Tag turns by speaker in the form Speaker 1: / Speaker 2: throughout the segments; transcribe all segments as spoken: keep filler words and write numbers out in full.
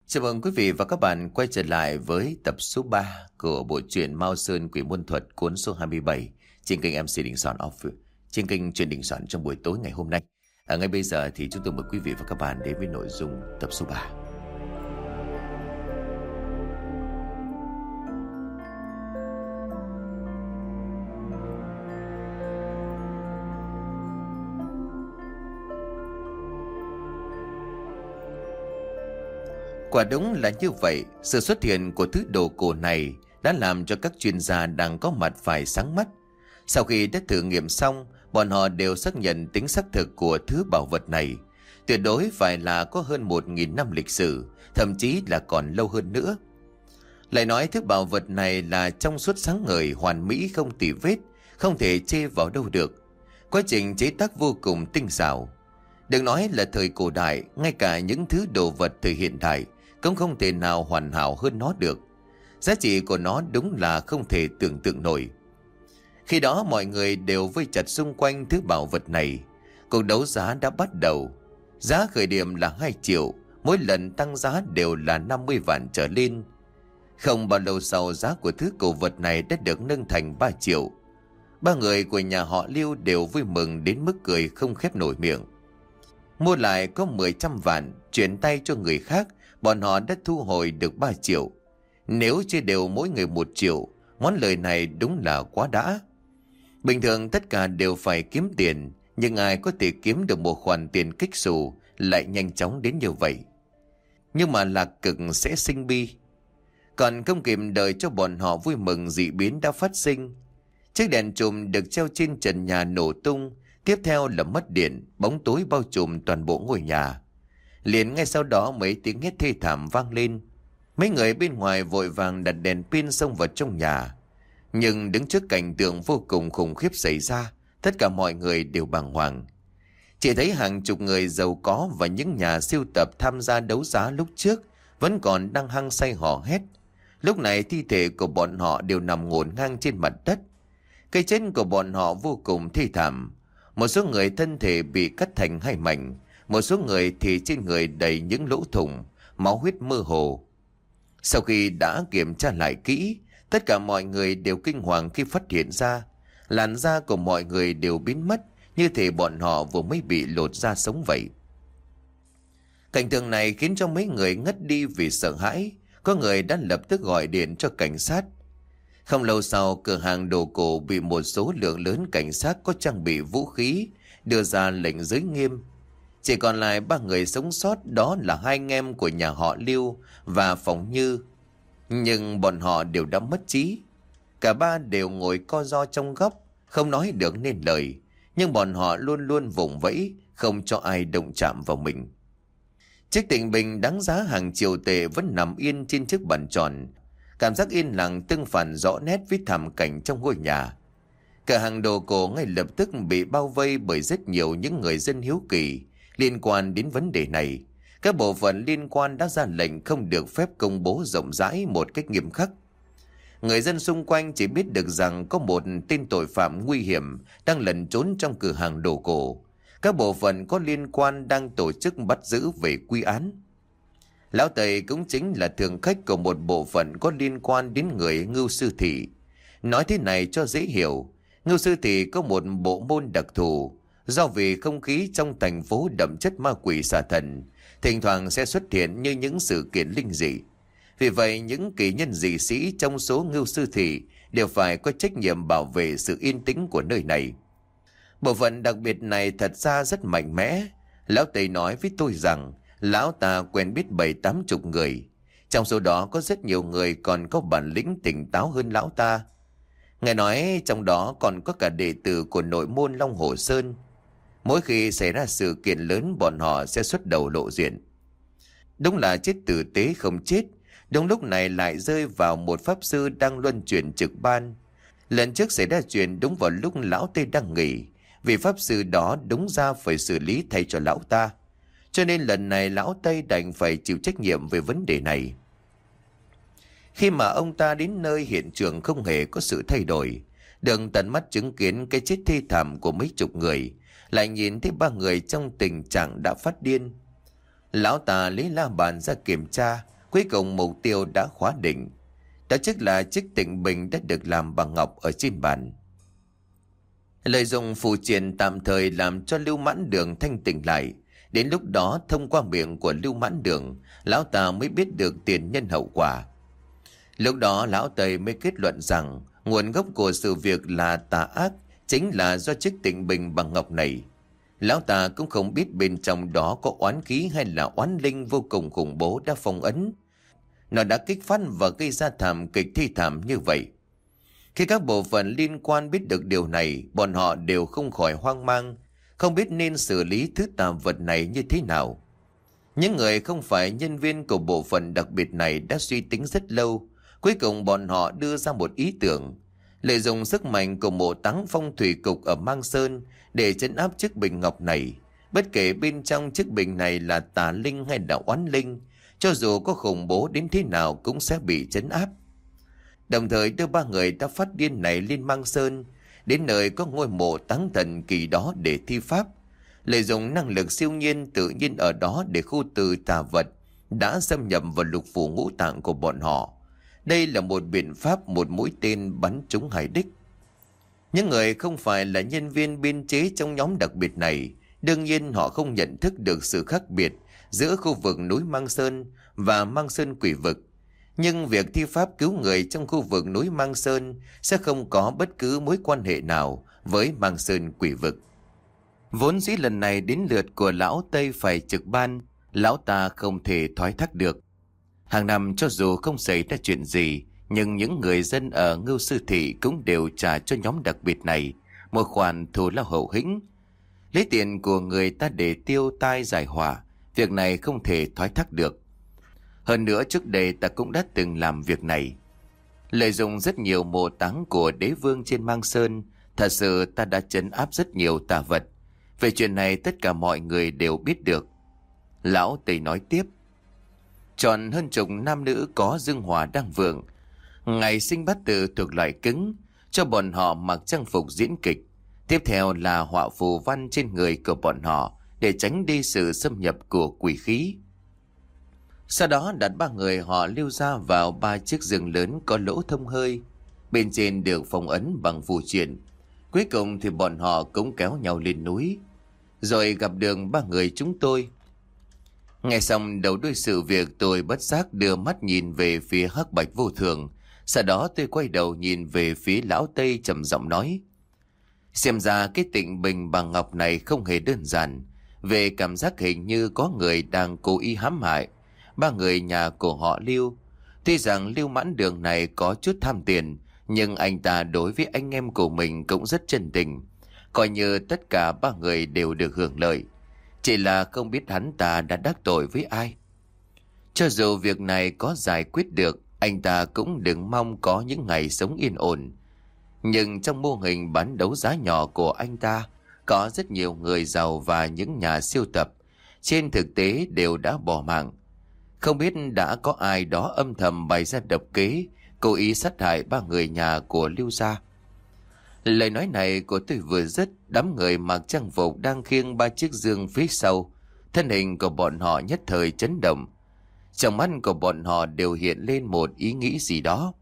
Speaker 1: Chào mừng quý vị và các bạn quay trở lại với tập số ba của bộ truyện Mao Sơn Quỷ Môn Thuật cuốn số hai mươi bảy trên kênh em xê Đình Soạn Off, trên kênh Truyện Đình Soạn trong buổi tối ngày hôm nay. Ở ngay bây giờ thì chúng tôi mời quý vị và các bạn đến với nội dung tập số ba. Quả đúng là như vậy, sự xuất hiện của thứ đồ cổ này đã làm cho các chuyên gia đang có mặt phải sáng mắt. Sau khi đã thử nghiệm xong, bọn họ đều xác nhận tính xác thực của thứ bảo vật này. Tuyệt đối phải là có hơn một nghìn năm lịch sử, thậm chí là còn lâu hơn nữa. Lại nói thứ bảo vật này là trong suốt sáng ngời, hoàn mỹ không tì vết, không thể chê vào đâu được. Quá trình chế tác vô cùng tinh xảo. Đừng nói là thời cổ đại, ngay cả những thứ đồ vật thời hiện đại cũng không thể nào hoàn hảo hơn nó được. Giá trị của nó đúng là không thể tưởng tượng nổi. Khi đó mọi người đều vây chặt xung quanh thứ bảo vật này. Cuộc đấu giá đã bắt đầu. Giá khởi điểm là hai triệu, mỗi lần tăng giá đều là năm mươi vạn trở lên. Không bao lâu sau, giá của thứ cổ vật này đã được nâng thành ba triệu. Ba người của nhà họ Lưu đều vui mừng đến mức cười không khép nổi miệng. Mua lại có mười trăm vạn, chuyển tay cho người khác, bọn họ đã thu hồi được ba triệu. Nếu chia đều mỗi người một triệu, món lời này đúng là quá đã. Bình thường tất cả đều phải kiếm tiền, nhưng ai có thể kiếm được một khoản tiền kích xù lại nhanh chóng đến như vậy. Nhưng mà lạc cực sẽ sinh bi. Còn không kịp đợi cho bọn họ vui mừng, dị biến đã phát sinh. Chiếc đèn chùm được treo trên trần nhà nổ tung, tiếp theo là mất điện, bóng tối bao trùm toàn bộ ngôi nhà. Liền ngay sau đó mấy tiếng hét thê thảm vang lên. Mấy người bên ngoài vội vàng đặt đèn pin xông vào trong nhà. Nhưng đứng trước cảnh tượng vô cùng khủng khiếp xảy ra, tất cả mọi người đều bàng hoàng. Chỉ thấy hàng chục người giàu có và những nhà sưu tập tham gia đấu giá lúc trước vẫn còn đang hăng say hò hét. Lúc này thi thể của bọn họ đều nằm ngổn ngang trên mặt đất. Cái chết của bọn họ vô cùng thê thảm. Một số người thân thể bị cắt thành hai mảnh, một số người thì trên người đầy những lỗ thủng, máu huyết mơ hồ. Sau khi đã kiểm tra lại kỹ, tất cả mọi người đều kinh hoàng khi phát hiện ra làn da của mọi người đều biến mất, như thể bọn họ vừa mới bị lột da sống vậy. Cảnh tượng này khiến cho mấy người ngất đi vì sợ hãi. Có người đã lập tức gọi điện cho cảnh sát. Không lâu sau, cửa hàng đồ cổ bị một số lượng lớn cảnh sát có trang bị vũ khí đưa ra lệnh giới nghiêm. Chỉ còn lại ba người sống sót, đó là hai anh em của nhà họ Lưu và Phóng Như. Nhưng bọn họ đều đã mất trí. Cả ba đều ngồi co ro trong góc, không nói được nên lời. Nhưng bọn họ luôn luôn vùng vẫy, không cho ai động chạm vào mình. Chiếc tịnh bình đáng giá hàng triệu tệ vẫn nằm yên trên chiếc bàn tròn. Cảm giác yên lặng tương phản rõ nét với thảm cảnh trong ngôi nhà. Cửa hàng đồ cổ ngay lập tức bị bao vây bởi rất nhiều những người dân hiếu kỳ liên quan đến vấn đề này. Các bộ phận liên quan đã ra lệnh không được phép công bố rộng rãi một cách nghiêm khắc. Người dân xung quanh chỉ biết được rằng có một tên tội phạm nguy hiểm đang lẩn trốn trong cửa hàng đồ cổ. Các bộ phận có liên quan đang tổ chức bắt giữ về quy án. Lão Tây cũng chính là thường khách của một bộ phận có liên quan đến người Ngưu Sư Thị. Nói thế này cho dễ hiểu, Ngưu Sư Thị có một bộ môn đặc thù. Do vì không khí trong thành phố đậm chất ma quỷ xà thần, thỉnh thoảng sẽ xuất hiện như những sự kiện linh dị. Vì vậy, những kỳ nhân dị sĩ trong số Ngưu Sư Thị đều phải có trách nhiệm bảo vệ sự yên tĩnh của nơi này. Bộ phận đặc biệt này thật ra rất mạnh mẽ. Lão Tây nói với tôi rằng lão ta quen biết bảy tám chục người. Trong số đó có rất nhiều người còn có bản lĩnh tỉnh táo hơn lão ta. Nghe nói trong đó còn có cả đệ tử của nội môn Long Hồ Sơn. Mỗi khi xảy ra sự kiện lớn, bọn họ sẽ xuất đầu lộ diện. Đúng là chết tử tế không chết. Đúng lúc này lại rơi vào một pháp sư đang luân chuyển trực ban. Lần trước xảy ra chuyện đúng vào lúc lão Tây đang nghỉ, vì pháp sư đó đúng ra phải xử lý thay cho lão ta. Cho nên lần này lão Tây đành phải chịu trách nhiệm về vấn đề này. Khi mà ông ta đến nơi, hiện trường không hề có sự thay đổi. Được tận mắt chứng kiến cái chết thê thảm của mấy chục người, lại nhìn thấy ba người trong tình trạng đã phát điên. Lão ta lấy la bàn ra kiểm tra, Cuối cùng mục tiêu đã khóa định. Đó chính là chiếc tịnh bình đã được làm bằng ngọc ở trên bàn. Lợi dụng phù triện tạm thời làm cho Lưu Mãn Đường thanh tỉnh lại. Đến lúc đó thông qua miệng của Lưu Mãn Đường, lão ta mới biết được tiền nhân hậu quả. Lúc đó lão Tây mới kết luận rằng nguồn gốc của sự việc là tà ác chính là do chiếc tịnh bình bằng ngọc này. Lão ta cũng không biết bên trong đó có oán khí hay là oán linh vô cùng khủng bố đã phong ấn. Nó đã kích phát và gây ra thảm kịch thi thảm như vậy. Khi các bộ phận liên quan biết được điều này, bọn họ đều không khỏi hoang mang, không biết nên xử lý thứ tà vật này như thế nào. Những người không phải nhân viên của bộ phận đặc biệt này đã suy tính rất lâu. Cuối cùng bọn họ đưa ra một ý tưởng, lợi dụng sức mạnh của mộ táng phong thủy cục ở Mang Sơn để trấn áp chiếc bình ngọc này. Bất kể bên trong chiếc bình này là tà linh hay là oán linh, cho dù có khủng bố đến thế nào cũng sẽ bị trấn áp. Đồng thời đưa ba người đã phát điên này lên Mang Sơn, đến nơi có ngôi mộ táng thần kỳ đó để thi pháp, lợi dụng năng lực siêu nhiên tự nhiên ở đó để khu trừ tà vật đã xâm nhập vào lục phủ ngũ tạng của bọn họ. Đây là một biện pháp một mũi tên bắn trúng hai đích. Những người không phải là nhân viên biên chế trong nhóm đặc biệt này, đương nhiên họ không nhận thức được sự khác biệt giữa khu vực núi Mang Sơn và Mang Sơn Quỷ Vực. Nhưng việc thi pháp cứu người trong khu vực núi Mang Sơn sẽ không có bất cứ mối quan hệ nào với Mang Sơn Quỷ Vực. Vốn dĩ lần này đến lượt của lão Tây phải trực ban, lão ta không thể thoái thác được. Hàng năm cho dù không xảy ra chuyện gì, nhưng những người dân ở Ngưu Sư Thị cũng đều trả cho nhóm đặc biệt này một khoản thù lao hậu hĩnh. Lấy tiền của người ta để tiêu tai giải hỏa, việc này không thể thoái thác được. Hơn nữa trước đây ta cũng đã từng làm việc này. Lợi dụng rất nhiều mộ táng của đế vương trên Mang Sơn, thật sự ta đã trấn áp rất nhiều tà vật. Về chuyện này tất cả mọi người đều biết được. Lão Tây nói tiếp. Tròn hơn chục nam nữ có dương hòa đang vượng. Ngày sinh bát tự thuộc loại cứng, cho bọn họ mặc trang phục diễn kịch. Tiếp theo là họa phù văn trên người của bọn họ để tránh đi sự xâm nhập của quỷ khí. Sau đó đặt ba người họ lưu ra vào ba chiếc giường lớn có lỗ thông hơi. Bên trên được phong ấn bằng phù triện. Cuối cùng thì bọn họ cũng kéo nhau lên núi. Rồi gặp đường ba người chúng tôi. Nghe xong đầu đuôi sự việc, tôi bất giác đưa mắt nhìn về phía Hắc Bạch Vô Thường. Sau đó tôi quay đầu nhìn về phía lão Tây trầm giọng nói. Xem ra cái tịnh bình bằng ngọc này không hề đơn giản. Về cảm giác hình như có người đang cố ý hãm hại ba người nhà của họ Lưu. Tuy rằng Lưu Mãn Đường này có chút tham tiền, nhưng anh ta đối với anh em của mình cũng rất chân tình, coi như tất cả ba người đều được hưởng lợi. Chỉ là không biết hắn ta đã đắc tội với ai. Cho dù việc này có giải quyết được, anh ta cũng đừng mong có những ngày sống yên ổn. Nhưng trong mô hình bán đấu giá nhỏ của anh ta, có rất nhiều người giàu và những nhà siêu tập, trên thực tế đều đã bỏ mạng. Không biết đã có ai đó âm thầm bày ra độc kế, cố ý sát hại ba người nhà của Lưu gia. Lời nói này của tôi vừa dứt, đám người mặc trang phục đang khiêng ba chiếc giường phía sau, thân hình của bọn họ nhất thời chấn động. Trong mắt của bọn họ đều hiện lên một ý nghĩ gì đó.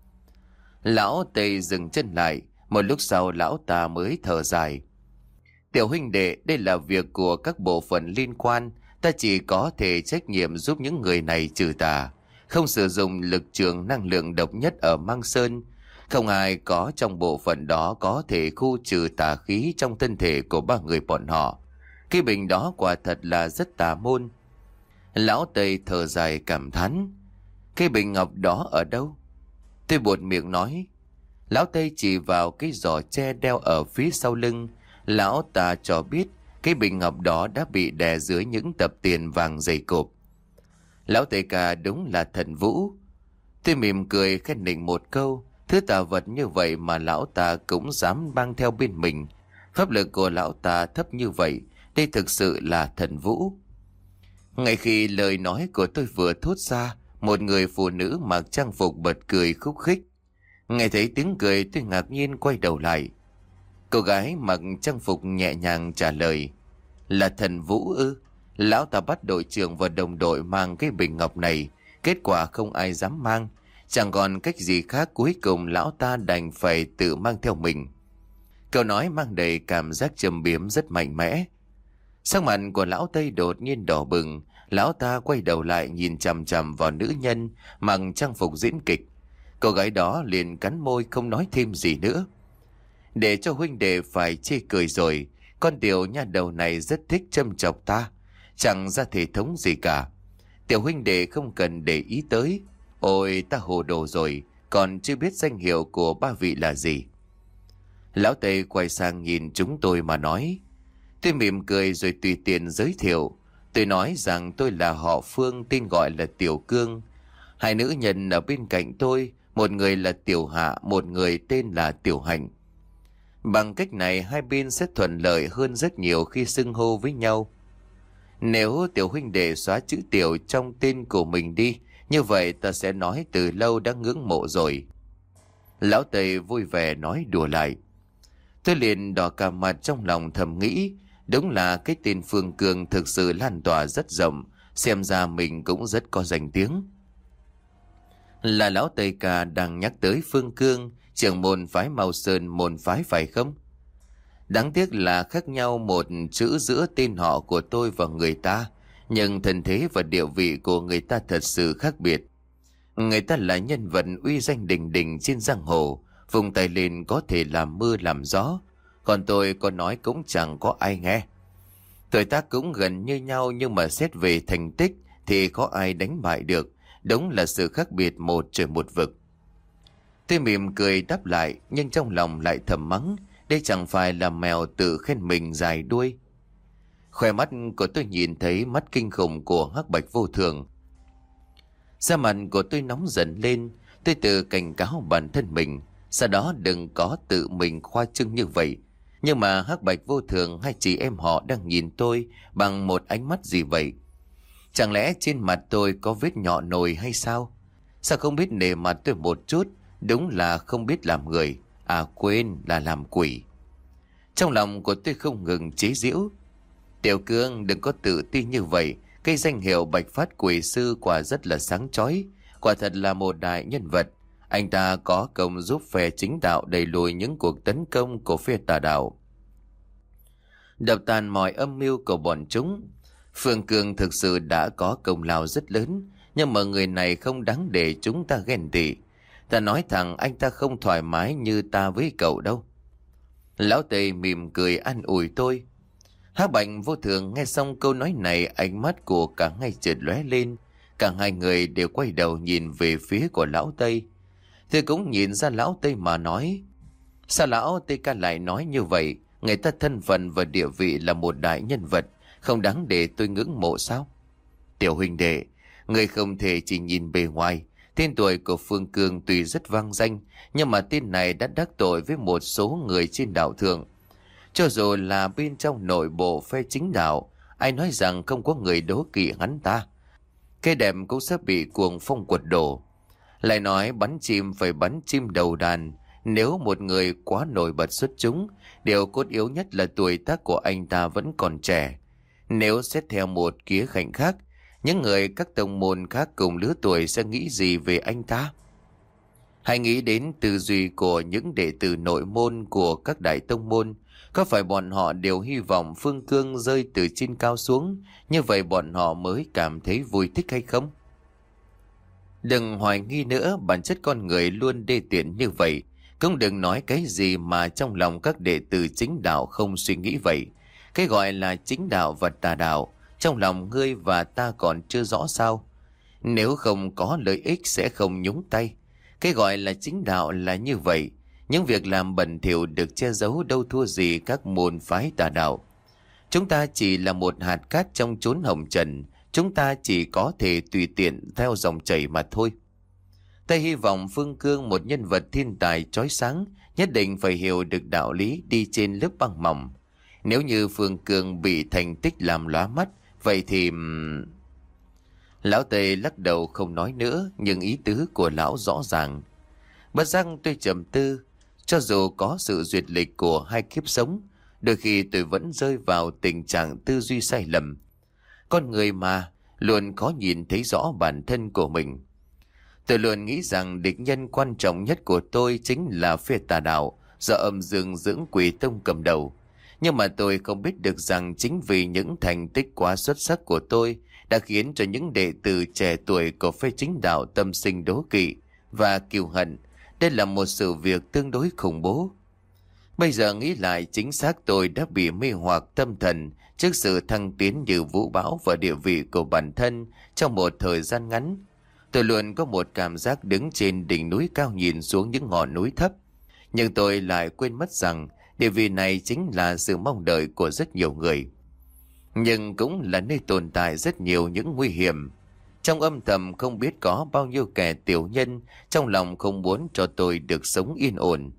Speaker 1: Lão Tây dừng chân lại, một lúc sau lão ta mới thở dài. Tiểu huynh đệ, đây là việc của các bộ phận liên quan, ta chỉ có thể trách nhiệm giúp những người này trừ tà, không sử dụng lực trường năng lượng độc nhất ở Mang Sơn. Không ai có trong bộ phận đó có thể khu trừ tà khí trong thân thể của ba người bọn họ. Cái bình đó quả thật là rất tà môn. Lão Tây thở dài cảm thán. Cái bình ngọc đó ở đâu? Tôi buột miệng nói. Lão Tây chỉ vào cái giỏ tre đeo ở phía sau lưng. Lão ta cho biết cái bình ngọc đó đã bị đè dưới những tập tiền vàng dày cộp. Lão Tây ca đúng là thần vũ. Tôi mỉm cười khen nịnh một câu. Thứ tà vật như vậy mà lão ta cũng dám mang theo bên mình. Pháp lực của lão ta thấp như vậy, đây thực sự là thần vũ. Ngay khi lời nói của tôi vừa thốt ra, một người phụ nữ mặc trang phục bật cười khúc khích. Nghe thấy tiếng cười, tôi ngạc nhiên quay đầu lại. Cô gái mặc trang phục nhẹ nhàng trả lời. Là thần vũ ư? Lão ta bắt đội trưởng và đồng đội mang cái bình ngọc này. Cái Kết quả không ai dám mang. Chẳng còn cách gì khác, cuối cùng lão ta đành phải tự mang theo mình. Câu nói mang đầy cảm giác châm biếm rất mạnh mẽ. Sắc mặt của lão Tây đột nhiên đỏ bừng. Lão ta quay đầu lại nhìn chằm chằm vào nữ nhân mặc trang phục diễn kịch. Cô gái đó liền cắn môi không nói thêm gì nữa. Để cho huynh đệ phải chê cười rồi. Con tiểu nha đầu này rất thích châm chọc ta. Chẳng ra thể thống gì cả. Tiểu huynh đệ không cần để ý tới. Ôi ta hồ đồ rồi. Còn chưa biết danh hiệu của ba vị là gì. Lão Tây quay sang nhìn chúng tôi mà nói. Tôi mỉm cười rồi tùy tiện giới thiệu. Tôi nói rằng tôi là họ Phương, tên gọi là Tiểu Cương. Hai nữ nhân ở bên cạnh tôi, một người là Tiểu Hạ, một người tên là Tiểu Hạnh. Bằng cách này hai bên sẽ thuận lợi hơn rất nhiều khi xưng hô với nhau. Nếu Tiểu huynh đệ xóa chữ Tiểu trong tên của mình đi, như vậy ta sẽ nói từ lâu đã ngưỡng mộ rồi. Lão Tây vui vẻ nói đùa lại. Tôi liền đỏ cả mặt, trong lòng thầm nghĩ. Đúng là cái tên Phương Cương thực sự lan tỏa rất rộng. Xem ra mình cũng rất có danh tiếng. Là lão Tây ca đang nhắc tới Phương Cương, trưởng môn phái Mao Sơn môn phái phải không? Đáng tiếc là khác nhau một chữ giữa tên họ của tôi và người ta. Nhưng thân thế và địa vị của người ta thật sự khác biệt. Người ta là nhân vật uy danh đình đình trên giang hồ, vùng tay lên có thể làm mưa làm gió. Còn tôi có nói cũng chẳng có ai nghe. Tuổi tác cũng gần như nhau, nhưng mà xét về thành tích thì có ai đánh bại được. Đúng là sự khác biệt một trời một vực. Tôi mỉm cười đáp lại, nhưng trong lòng lại thầm mắng. Đây chẳng phải là mèo tự khen mình dài đuôi. Khoe mắt của tôi nhìn thấy mắt kinh khủng của Hắc Bạch Vô Thường. Da mặt của tôi nóng dần lên. Tôi tự cảnh cáo bản thân mình, sau đó đừng có tự mình khoa trương như vậy. Nhưng mà Hắc Bạch Vô Thường hai chị em họ đang nhìn tôi bằng một ánh mắt gì vậy? Chẳng lẽ trên mặt tôi có vết nhọ nồi hay sao? Sao không biết nể mặt tôi một chút? Đúng là không biết làm người. À quên, là làm quỷ. Trong lòng của tôi không ngừng chế giễu. Tiểu Cương đừng có tự tin như vậy. Cái danh hiệu Bạch Phát Quỷ Sư quả rất là sáng chói. Quả thật là một đại nhân vật. Anh ta có công giúp phe chính đạo đẩy lùi những cuộc tấn công của phe tà đạo, đập tàn mọi âm mưu của bọn chúng. Phương Cương thực sự đã có công lao rất lớn, nhưng mà người này không đáng để chúng ta ghen tị. Ta nói thẳng, anh ta không thoải mái như ta với cậu đâu. Lão Tây mỉm cười an ủi tôi. Hắc Bạch Vô Thường nghe xong câu nói này, ánh mắt của cả hai chợt lóe lên. Cả hai người đều quay đầu nhìn về phía của lão Tây. Tôi cũng nhìn ra lão Tây mà nói. Sao lão Tây ca lại nói như vậy? Người ta thân phận và địa vị là một đại nhân vật, không đáng để tôi ngưỡng mộ sao? Tiểu huynh đệ, người không thể chỉ nhìn bề ngoài. Tên tuổi của Phương Cương tuy rất vang danh, nhưng mà tên này đã đắc tội với một số người trên đạo thượng. Cho dù là bên trong nội bộ phe chính đạo, ai nói rằng không có người đố kỵ hắn ta, cái đẹp cũng sẽ bị cuồng phong quật đổ. Lại nói bắn chim phải bắn chim đầu đàn. Nếu một người quá nổi bật xuất chúng, điều cốt yếu nhất là tuổi tác của anh ta vẫn còn trẻ. Nếu xét theo một khía cạnh khác, những người các tông môn khác cùng lứa tuổi sẽ nghĩ gì về anh ta? Hãy nghĩ đến tư duy của những đệ tử nội môn của các đại tông môn. Có phải bọn họ đều hy vọng Phương Cương rơi từ trên cao xuống, như vậy bọn họ mới cảm thấy vui thích hay không? Đừng hoài nghi nữa, bản chất con người luôn đê tiện như vậy. Cũng đừng nói cái gì mà trong lòng các đệ tử chính đạo không suy nghĩ vậy. Cái gọi là chính đạo và tà đạo, trong lòng ngươi và ta còn chưa rõ sao? Nếu không có lợi ích sẽ không nhúng tay. Cái gọi là chính đạo là như vậy. Những việc làm bẩn thỉu được che giấu đâu thua gì các môn phái tà đạo. Chúng ta chỉ là một hạt cát trong chốn hồng trần. Chúng ta chỉ có thể tùy tiện theo dòng chảy mà thôi. Ta hy vọng Phương Cương, một nhân vật thiên tài chói sáng, nhất định phải hiểu được đạo lý đi trên lớp băng mỏng. Nếu như Phương Cương bị thành tích làm lóa mắt, vậy thì... Lão Tây lắc đầu không nói nữa, nhưng ý tứ của lão rõ ràng. Bất giác tôi trầm tư, cho dù có sự duyệt lịch của hai kiếp sống, đôi khi tôi vẫn rơi vào tình trạng tư duy sai lầm. Con người mà, luôn khó nhìn thấy rõ bản thân của mình. Tôi luôn nghĩ rằng địch nhân quan trọng nhất của tôi chính là phe tà đạo do âm dương dưỡng quỷ tông cầm đầu. Nhưng mà tôi không biết được rằng chính vì những thành tích quá xuất sắc của tôi đã khiến cho những đệ tử trẻ tuổi của phe chính đạo tâm sinh đố kỵ và kiêu hận. Đây là một sự việc tương đối khủng bố. Bây giờ nghĩ lại, chính xác tôi đã bị mê hoặc tâm thần trước sự thăng tiến như vũ bão và địa vị của bản thân trong một thời gian ngắn. Tôi luôn có một cảm giác đứng trên đỉnh núi cao nhìn xuống những ngọn núi thấp. Nhưng tôi lại quên mất rằng địa vị này chính là sự mong đợi của rất nhiều người. Nhưng cũng là nơi tồn tại rất nhiều những nguy hiểm. Trong âm thầm không biết có bao nhiêu kẻ tiểu nhân trong lòng không muốn cho tôi được sống yên ổn.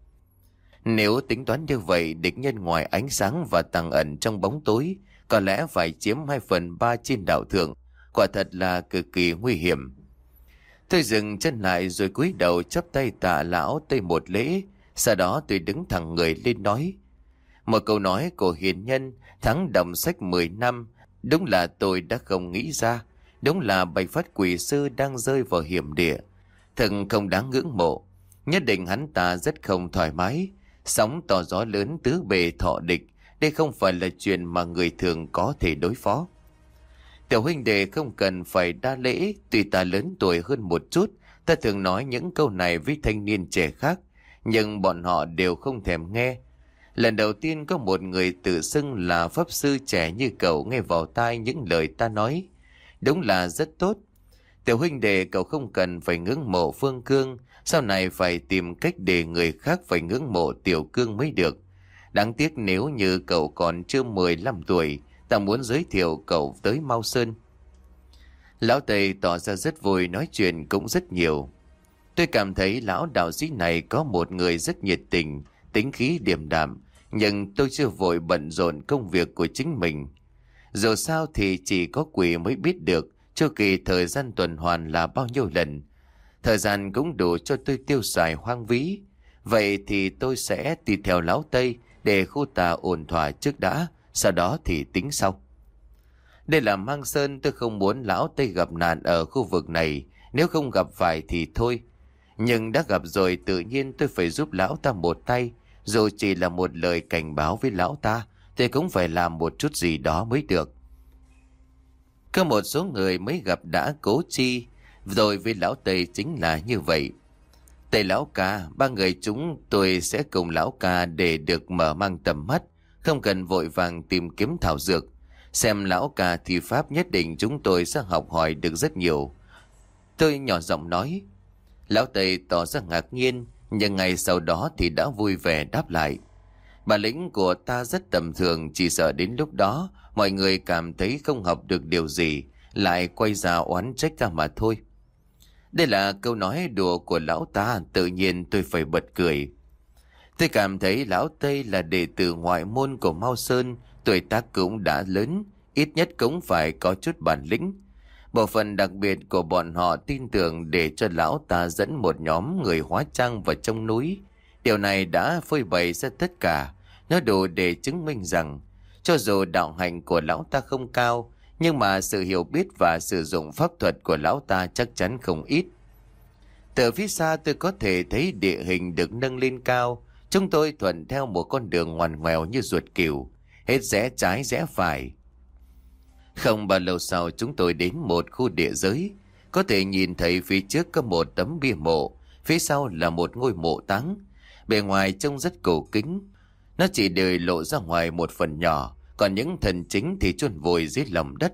Speaker 1: Nếu tính toán như vậy, địch nhân ngoài ánh sáng và tàng ẩn trong bóng tối có lẽ phải chiếm hai phần ba trên đạo thượng. Quả thật là cực kỳ nguy hiểm. Tôi dừng chân lại rồi cúi đầu chắp tay tạ lão Tây một lễ. Sau đó tôi đứng thẳng người lên nói: một câu nói của hiền nhân thắng đọc sách mười năm, đúng là tôi đã không nghĩ ra. Đúng là Bạch Phát Quỷ Sư đang rơi vào hiểm địa. Thật không đáng ngưỡng mộ. Nhất định hắn ta rất không thoải mái. Sóng to gió lớn tứ bề thọ địch. Đây không phải là chuyện mà người thường có thể đối phó. Tiểu huynh đệ không cần phải đa lễ. Tuy ta lớn tuổi hơn một chút, ta thường nói những câu này với thanh niên trẻ khác, nhưng bọn họ đều không thèm nghe. Lần đầu tiên có một người tự xưng là pháp sư trẻ như cậu nghe vào tai những lời ta nói. Đúng là rất tốt. Tiểu huynh đệ cậu không cần phải ngưỡng mộ Phương Cương, sau này phải tìm cách để người khác phải ngưỡng mộ Tiểu Cương mới được. Đáng tiếc nếu như cậu còn chưa mười lăm tuổi, ta muốn giới thiệu cậu tới Mao Sơn. Lão Tây tỏ ra rất vui, nói chuyện cũng rất nhiều. Tôi cảm thấy lão đạo sĩ này có một người rất nhiệt tình, tính khí điềm đạm, nhưng tôi chưa vội bận rộn công việc của chính mình. Dù sao thì chỉ có quỷ mới biết được chu kỳ thời gian tuần hoàn là bao nhiêu lần. Thời gian cũng đủ cho tôi tiêu xài hoang phí. Vậy thì tôi sẽ đi theo lão Tây để khu tà ổn thỏa trước đã, sau đó thì tính sau. Đây là Mang Sơn, tôi không muốn lão Tây gặp nạn ở khu vực này. Nếu không gặp phải thì thôi. Nhưng đã gặp rồi, tự nhiên tôi phải giúp lão ta một tay. Dù chỉ là một lời cảnh báo với lão ta, thì cũng phải làm một chút gì đó mới được. Có một số người mới gặp đã cố chi, rồi với lão Tây chính là như vậy. Tây lão ca, ba người chúng tôi sẽ cùng lão ca để được mở mang tầm mắt, không cần vội vàng tìm kiếm thảo dược. Xem lão ca thi pháp, nhất định chúng tôi sẽ học hỏi được rất nhiều. Tôi nhỏ giọng nói. Lão Tây tỏ ra ngạc nhiên, nhưng ngày sau đó thì đã vui vẻ đáp lại. Bản lĩnh của ta rất tầm thường, chỉ sợ đến lúc đó mọi người cảm thấy không học được điều gì, lại quay ra oán trách ta mà thôi. Đây là câu nói đùa của lão ta, tự nhiên tôi phải bật cười. Tôi cảm thấy lão Tây là đệ tử ngoại môn của Mao Sơn, tuổi tác cũng đã lớn, ít nhất cũng phải có chút bản lĩnh. Bộ phận đặc biệt của bọn họ tin tưởng để cho lão ta dẫn một nhóm người hóa trang vào trong núi. Điều này đã phơi bày ra tất cả, nó đủ để chứng minh rằng cho dù đạo hành của lão ta không cao, nhưng mà sự hiểu biết và sử dụng pháp thuật của lão ta chắc chắn không ít. Từ phía xa tôi có thể thấy địa hình được nâng lên cao. Chúng tôi thuận theo một con đường ngoằn ngoèo như ruột cừu, hết rẽ trái rẽ phải. Không bao lâu sau chúng tôi đến một khu địa giới. Có thể nhìn thấy phía trước có một tấm bia mộ, phía sau là một ngôi mộ táng. Bề ngoài trông rất cổ kính, nó chỉ để lộ ra ngoài một phần nhỏ, còn những thần chính thì chôn vùi dưới lòng đất.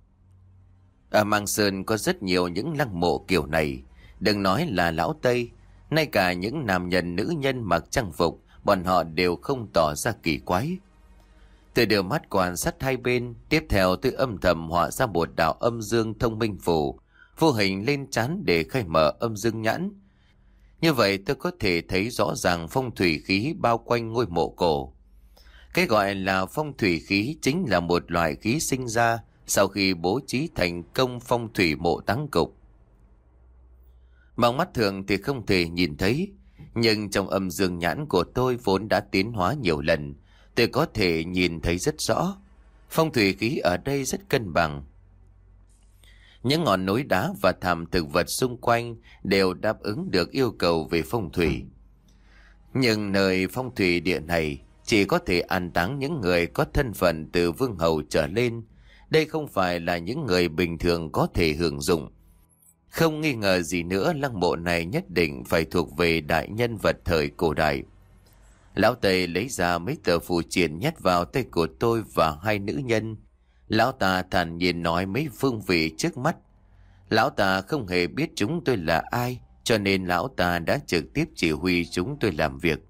Speaker 1: Ở Mang Sơn có rất nhiều những lăng mộ kiểu này. Đừng nói là lão Tây, ngay cả những nam nhân nữ nhân mặc trang phục, bọn họ đều không tỏ ra kỳ quái. Tôi đưa mắt quan sát hai bên, tiếp theo tôi âm thầm họa ra một đạo âm dương thông minh phù, vô hình lên trán để khai mở âm dương nhãn. Như vậy tôi có thể thấy rõ ràng phong thủy khí bao quanh ngôi mộ cổ. Cái gọi là phong thủy khí chính là một loại khí sinh ra sau khi bố trí thành công phong thủy mộ táng cục. Bằng mắt thường thì không thể nhìn thấy, nhưng trong âm dương nhãn của tôi vốn đã tiến hóa nhiều lần, tôi có thể nhìn thấy rất rõ. Phong thủy khí ở đây rất cân bằng. Những ngọn núi đá và thảm thực vật xung quanh đều đáp ứng được yêu cầu về phong thủy. Nhưng nơi phong thủy địa này chỉ có thể an táng những người có thân phận từ vương hầu trở lên. Đây không phải là những người bình thường có thể hưởng dụng. Không nghi ngờ gì nữa, lăng mộ này nhất định phải thuộc về đại nhân vật thời cổ đại. Lão Tây lấy ra mấy tờ phù triện nhét vào tay của tôi và hai nữ nhân. Lão ta thản nhiên nói mấy phương vị trước mắt. Lão ta không hề biết chúng tôi là ai, cho nên lão ta đã trực tiếp chỉ huy chúng tôi làm việc.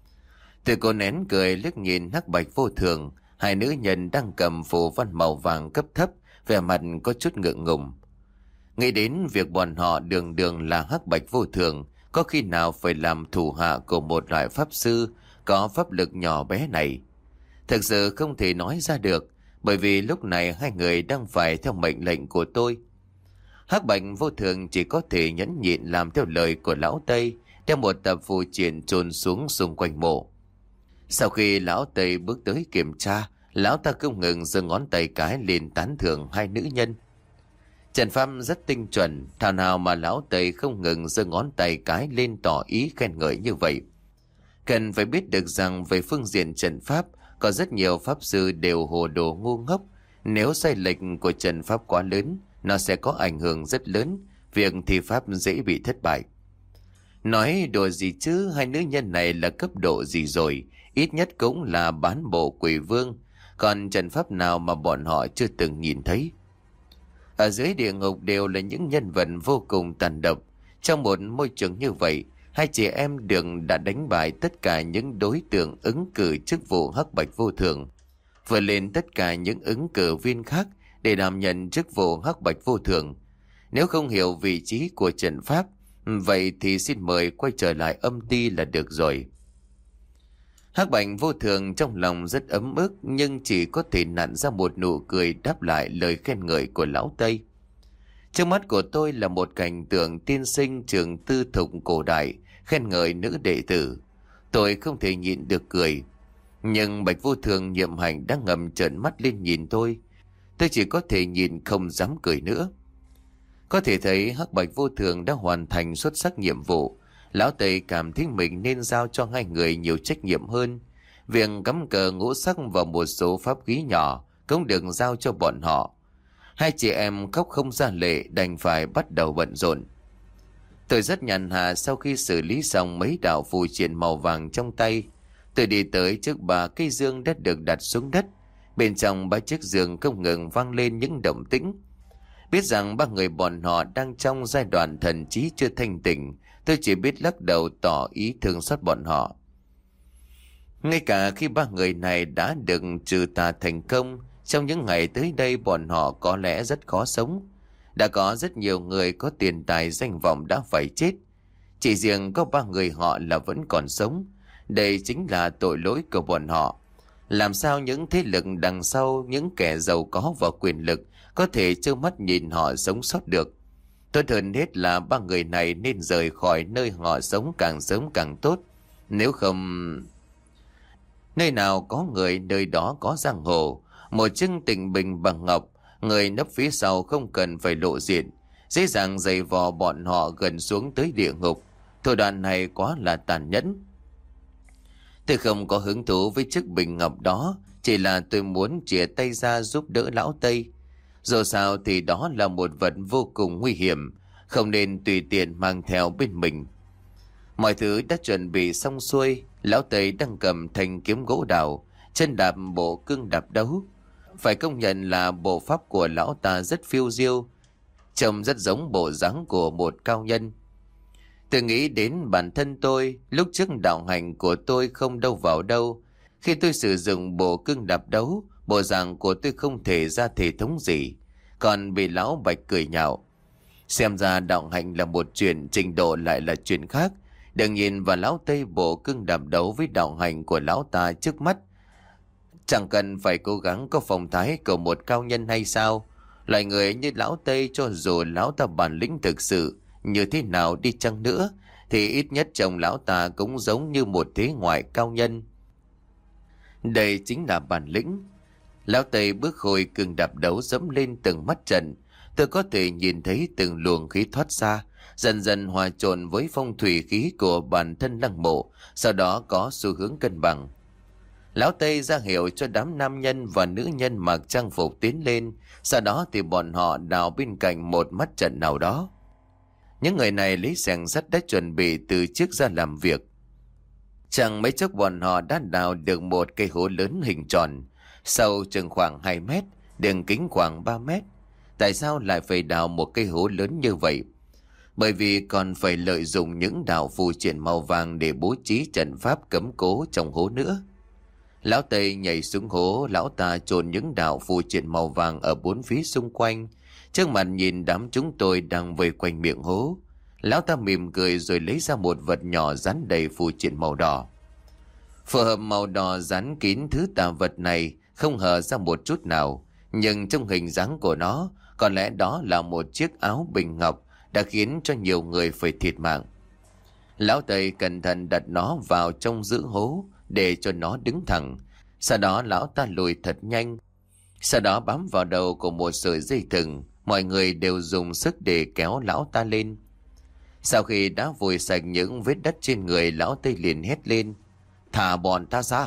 Speaker 1: Từ cô nén cười liếc nhìn Hắc Bạch Vô Thường, hai nữ nhân đang cầm phù văn màu vàng cấp thấp, vẻ mặt có chút ngượng ngùng. Nghĩ đến việc bọn họ đường đường là Hắc Bạch Vô Thường, có khi nào phải làm thủ hạ của một loại pháp sư có pháp lực nhỏ bé này. Thực sự không thể nói ra được, bởi vì lúc này hai người đang phải theo mệnh lệnh của tôi. Hắc Bạch Vô Thường chỉ có thể nhẫn nhịn làm theo lời của lão Tây, đem một tập phù triện chôn xuống xung quanh mộ. Sau khi lão Tây bước tới kiểm tra, lão ta không ngừng giơ ngón tay cái lên tán thưởng hai nữ nhân. Trận pháp rất tinh chuẩn, thảo nào mà lão Tây không ngừng giơ ngón tay cái lên tỏ ý khen ngợi như vậy. Cần phải biết được rằng về phương diện trận pháp, có rất nhiều pháp sư đều hồ đồ ngu ngốc. Nếu sai lệch của trận pháp quá lớn, nó sẽ có ảnh hưởng rất lớn, việc thi pháp dễ bị thất bại. Nói đùa gì chứ, hai nữ nhân này là cấp độ gì rồi, ít nhất cũng là bán bộ quỷ vương, còn trận pháp nào mà bọn họ chưa từng nhìn thấy. Ở dưới địa ngục đều là những nhân vật vô cùng tàn độc. Trong một môi trường như vậy, hai chị em Đường đã đánh bại tất cả những đối tượng ứng cử chức vụ Hắc Bạch Vô Thường, vượt lên tất cả những ứng cử viên khác để đảm nhận chức vụ Hắc Bạch Vô Thường. Nếu không hiểu vị trí của trận pháp, vậy thì xin mời quay trở lại âm ty là được rồi. Hắc Bạch Vô Thường trong lòng rất ấm ức, nhưng chỉ có thể nặn ra một nụ cười đáp lại lời khen ngợi của lão Tây. Trước mắt của tôi là một cảnh tượng tiên sinh trường tư thục cổ đại khen ngợi nữ đệ tử. Tôi không thể nhịn được cười. Nhưng Bạch Vô Thường nhiệm hành đang ngầm trợn mắt lên nhìn tôi. Tôi chỉ có thể nhìn không dám cười nữa. Có thể thấy Hắc Bạch Vô Thường đã hoàn thành xuất sắc nhiệm vụ. Lão Tây cảm thấy mình nên giao cho hai người nhiều trách nhiệm hơn. Việc cắm cờ ngũ sắc vào một số pháp khí nhỏ cũng được giao cho bọn họ. Hai chị em khóc không ra lệ, đành phải bắt đầu bận rộn. Tôi rất nhàn hạ sau khi xử lý xong mấy đạo phù triện màu vàng trong tay. Tôi đi tới trước ba cây dương đã được đặt xuống đất. Bên trong ba chiếc giường không ngừng vang lên những động tĩnh. Biết rằng ba người bọn họ đang trong giai đoạn thần trí chưa thanh tỉnh, tôi chỉ biết lắc đầu tỏ ý thương xót bọn họ. Ngay cả khi ba người này đã được trừ tà thành công, trong những ngày tới đây bọn họ có lẽ rất khó sống. Đã có rất nhiều người có tiền tài danh vọng đã phải chết. Chỉ riêng có ba người họ là vẫn còn sống. Đây chính là tội lỗi của bọn họ. Làm sao những thế lực đằng sau, những kẻ giàu có và quyền lực có thể trơ mắt nhìn họ sống sót được? Tốt hơn hết là ba người này nên rời khỏi nơi họ sống càng sớm càng tốt. Nếu không... Nơi nào có người, nơi đó có giang hồ. Một chiếc tịnh bình bằng ngọc, người nấp phía sau không cần phải lộ diện, dễ dàng giày vò bọn họ gần xuống tới địa ngục. Thủ đoạn này quá là tàn nhẫn. Tôi không có hứng thú với chiếc bình ngọc đó, chỉ là tôi muốn chìa tay ra giúp đỡ lão Tây. Dù sao thì đó là một vật vô cùng nguy hiểm, không nên tùy tiện mang theo bên mình. Mọi thứ đã chuẩn bị xong xuôi, lão Tây đang cầm thanh kiếm gỗ đào, chân đạp bộ cương đạp đấu. Phải công nhận là bộ pháp của lão ta rất phiêu diêu, trông rất giống bộ dáng của một cao nhân. Tôi nghĩ đến bản thân tôi, lúc trước đạo hành của tôi không đâu vào đâu. Khi tôi sử dụng bộ cương đạp đấu, bộ dạng của tôi không thể ra thể thống gì, còn bị lão Bạch cười nhạo. Xem ra đạo hành là một chuyện, trình độ lại là chuyện khác. Đừng nhìn vào lão Tây bộ cương đạp đấu với đạo hành của lão ta trước mắt. Chẳng cần phải cố gắng có phong thái của một cao nhân hay sao? Loại người như lão Tây, cho dù lão ta bản lĩnh thực sự như thế nào đi chăng nữa, thì ít nhất chồng lão ta cũng giống như một thế ngoại cao nhân. Đây chính là bản lĩnh. Lão Tây bước hồi cường đạp đấu dẫm lên từng mắt trận. tôi có thể nhìn thấy từng luồng khí thoát ra, dần dần hòa trộn với phong thủy khí của bản thân lăng mộ, sau đó có xu hướng cân bằng. Lão Tây ra hiệu cho đám nam nhân và nữ nhân mặc trang phục tiến lên, sau đó thì bọn họ đào bên cạnh một mắt trận nào đó. Những người này lấy xẻng sắt đã chuẩn bị từ trước ra làm việc. Chẳng mấy chốc bọn họ đã đào được một cây hố lớn hình tròn, sâu chừng khoảng hai mét, đường kính khoảng ba mét. Tại sao lại phải đào một cây hố lớn như vậy? Bởi vì còn phải lợi dụng những đạo phù triện màu vàng để bố trí trận pháp cấm cố trong hố nữa. Lão Tây nhảy xuống hố, lão ta chôn những đạo phù triện màu vàng ở bốn phía xung quanh. Trước mặt nhìn đám chúng tôi đang vây quanh miệng hố, lão ta mỉm cười rồi lấy ra một vật nhỏ dán đầy phù triện màu đỏ. Phù hợp màu đỏ dán kín thứ tà vật này, không hở ra một chút nào, nhưng trong hình dáng của nó, có lẽ đó là một chiếc áo bình ngọc đã khiến cho nhiều người phải thiệt mạng. Lão Tây cẩn thận đặt nó vào trong giữa hố để cho nó đứng thẳng. Sau đó lão ta lùi thật nhanh, sau đó bám vào đầu của một sợi dây thừng. Mọi người đều dùng sức để kéo lão ta lên. Sau khi đã vùi sạch những vết đất trên người, lão Tây liền hét lên: "Thả bọn ta ra!"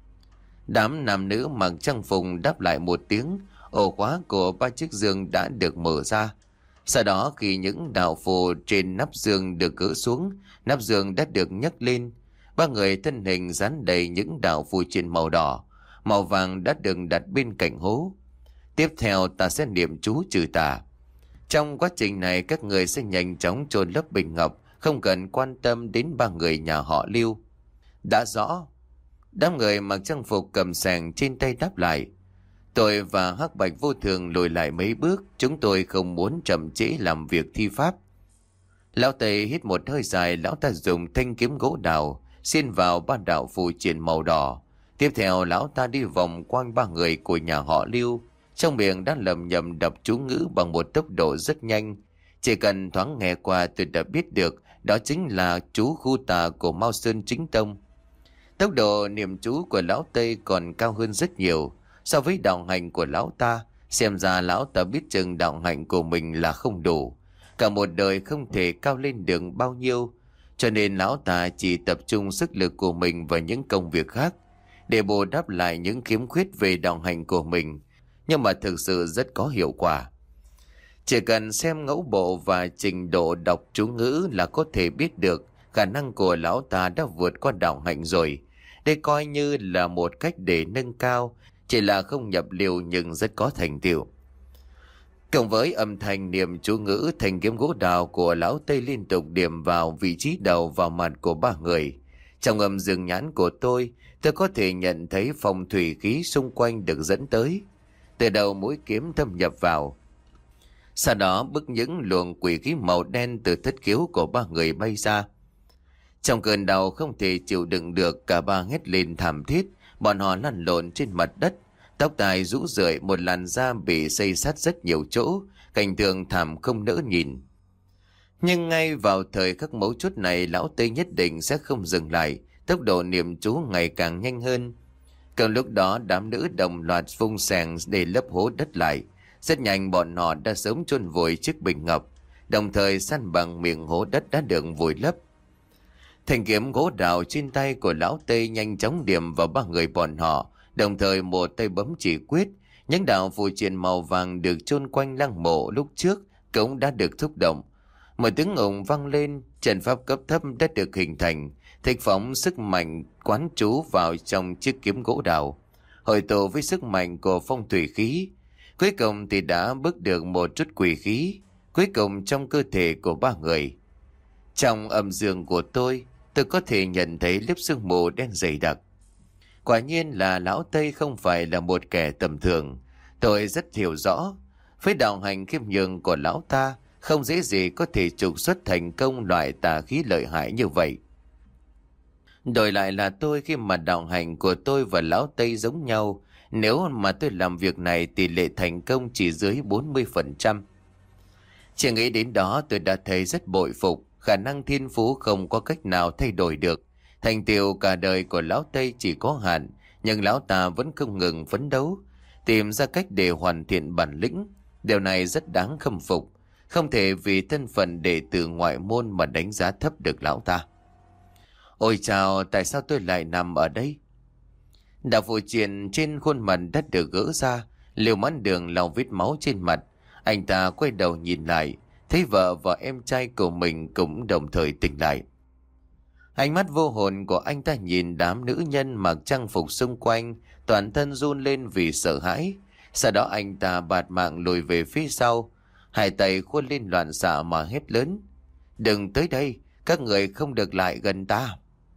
Speaker 1: Đám nam nữ mặc trang phục đáp lại một tiếng. Ổ khóa của ba chiếc giường đã được mở ra. Sau đó khi những đạo phù trên nắp giường được gỡ xuống, nắp giường đã được nhấc lên. Ba người thân hình dán đầy những đạo phù triện màu đỏ, màu vàng đã được đặt bên cạnh hố. Tiếp theo ta sẽ niệm chú trừ tà. Trong quá trình này các người sẽ nhanh chóng chôn lấp bình ngọc, không cần quan tâm đến ba người nhà họ Lưu. Đã rõ. Đám người mặc trang phục cầm xẻng trên tay đáp lại. Tôi và Hắc Bạch Vô Thường lùi lại mấy bước, chúng tôi không muốn chậm trễ làm việc thi pháp. Lão Tây hít một hơi dài, lão ta dùng thanh kiếm gỗ đào xiên vào ba đạo phù triện màu đỏ. Tiếp theo lão ta đi vòng quanh ba người của nhà họ Lưu, trong miệng đã lầm nhầm đọc chú ngữ bằng một tốc độ rất nhanh. Chỉ cần thoáng nghe qua tôi đã biết được đó chính là chú khu tà của Mao Sơn Chính Tông. Tốc độ niệm chú của lão Tây còn cao hơn rất nhiều so với đạo hành của lão ta. Xem ra lão ta biết chừng đạo hành của mình là không đủ, cả một đời không thể cao lên được bao nhiêu, cho nên lão ta chỉ tập trung sức lực của mình vào những công việc khác để bù đắp lại những khiếm khuyết về đạo hành của mình, nhưng mà thực sự rất có hiệu quả. Chỉ cần xem ngẫu bộ và trình độ đọc chú ngữ là có thể biết được khả năng của lão ta đã vượt qua đạo hạnh rồi. Đây coi như là một cách để nâng cao, chỉ là không nhập liều nhưng rất có thành tựu. Cộng với âm thanh niệm chú ngữ, thanh kiếm gỗ đào của lão Tây liên tục điểm vào vị trí đầu vào mặt của ba người. Trong âm dương nhãn của tôi, tôi có thể nhận thấy phong thủy khí xung quanh được dẫn tới. Từ đầu mũi kiếm thâm nhập vào, sau đó bức những luồng quỷ khí màu đen từ thất khiếu của ba người bay ra. Trong cơn đau không thể chịu đựng được, cả ba hét lên thảm thiết. Bọn họ lăn lộn trên mặt đất, tóc tai rũ rượi, một làn da bị xây xát rất nhiều chỗ, cảnh tượng thảm không nỡ nhìn. Nhưng ngay vào thời khắc mấu chốt này, lão Tây nhất định sẽ không dừng lại, tốc độ niệm chú ngày càng nhanh hơn. Còn lúc đó đám nữ đồng loạt vung xẻng để lấp hố đất lại. Rất nhanh bọn họ đã sớm chôn vùi chiếc bình ngọc, đồng thời san bằng miệng hố đất đã được vùi lấp. Thanh kiếm gỗ đào trên tay của lão Tây nhanh chóng điểm vào ba người bọn họ, đồng thời một tay bấm chỉ quyết. Những đạo phù triện màu vàng được chôn quanh lăng mộ lúc trước cũng đã được thúc động. Một tiếng ồn vang lên, trận pháp cấp thấp đã được hình thành, thịch phóng sức mạnh quán trú vào trong chiếc kiếm gỗ đào, hội tụ với sức mạnh của phong thủy khí. Cuối cùng thì đã bước được một chút quỷ khí cuối cùng trong cơ thể của ba người. Trong âm dương của tôi, tôi có thể nhận thấy lớp sương mù đen dày đặc. Quả nhiên là lão Tây không phải là một kẻ tầm thường. Tôi rất hiểu rõ, với đạo hành khiêm nhường của lão ta, không dễ gì có thể trục xuất thành công loại tà khí lợi hại như vậy. Đổi lại là tôi, khi mà đạo hành của tôi và lão Tây giống nhau, nếu mà tôi làm việc này tỷ lệ thành công chỉ dưới bốn mươi phần trăm. Chỉ nghĩ đến đó tôi đã thấy rất bội phục, khả năng thiên phú không có cách nào thay đổi được. Thành tựu cả đời của lão Tây chỉ có hạn, nhưng lão ta vẫn không ngừng phấn đấu, tìm ra cách để hoàn thiện bản lĩnh. Điều này rất đáng khâm phục. Không thể vì thân phận đệ tử ngoại môn mà đánh giá thấp được lão ta. Ôi chào, tại sao tôi lại nằm ở đây? Đạo phụ triện trên khuôn mặt đã được gỡ ra. Liêu Mãn Đường lau vết máu trên mặt. Anh ta quay đầu nhìn lại, thấy vợ và em trai của mình cũng đồng thời tỉnh lại. Ánh mắt vô hồn của anh ta nhìn đám nữ nhân mặc trang phục xung quanh, toàn thân run lên vì sợ hãi. Sau đó anh ta bạt mạng lùi về phía sau, hai tay khuôn lên loạn xạ mà hét lớn: đừng tới đây, các người không được lại gần ta.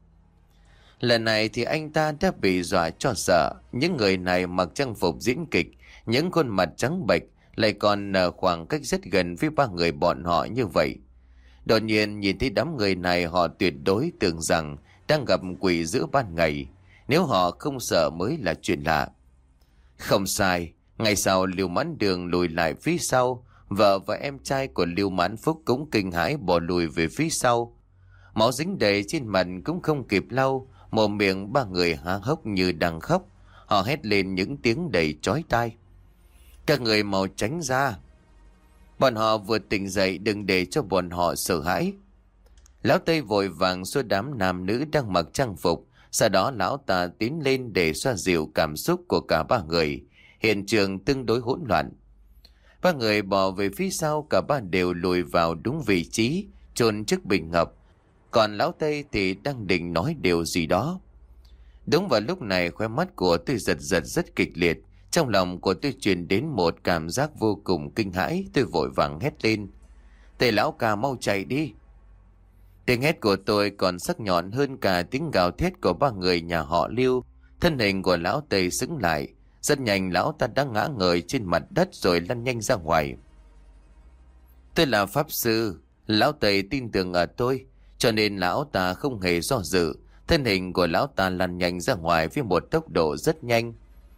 Speaker 1: Lần này thì anh ta đã bị dọa cho sợ. Những người này mặc trang phục diễn kịch, những khuôn mặt trắng bệch, lại còn ở khoảng cách rất gần với ba người bọn họ như vậy. Đột nhiên nhìn thấy đám người này, họ tuyệt đối tưởng rằng đang gặp quỷ giữa ban ngày. Nếu họ không sợ mới là chuyện lạ. Không sai, ngày sau Liêu Mãn Đường lùi lại phía sau. Vợ và em trai của Liêu Mãn Phúc cũng kinh hãi bỏ lùi về phía sau. Máu dính đầy trên mặt cũng không kịp lau, mồm miệng ba người há hốc như đang khóc. Họ hét lên những tiếng đầy chói tai: các người mau tránh ra! Bọn họ vừa tỉnh dậy, đừng để cho bọn họ sợ hãi. Lão Tây vội vàng xua đám nam nữ đang mặc trang phục. Sau đó lão ta tiến lên để xoa dịu cảm xúc của cả ba người. Hiện trường tương đối hỗn loạn. Ba người bỏ về phía sau, cả ba đều lùi vào đúng vị trí, chôn trước bình ngọc. Còn lão Tây thì đang định nói điều gì đó. Đúng vào lúc này, khóe mắt của tôi giật giật rất kịch liệt. Trong lòng của tôi truyền đến một cảm giác vô cùng kinh hãi. Tôi vội vàng hét lên: Tề lão ca, mau chạy đi! Tiếng hét của tôi còn sắc nhọn hơn cả tiếng gào thét của ba người nhà họ Liêu. Thân hình của lão Tề sững lại. Rất nhanh lão ta đã ngã ngời trên mặt đất rồi lăn nhanh ra ngoài. Tôi là pháp sư, lão Tề tin tưởng ở tôi, cho nên lão ta không hề do dự. Thân hình của lão ta lăn nhanh ra ngoài với một tốc độ rất nhanh.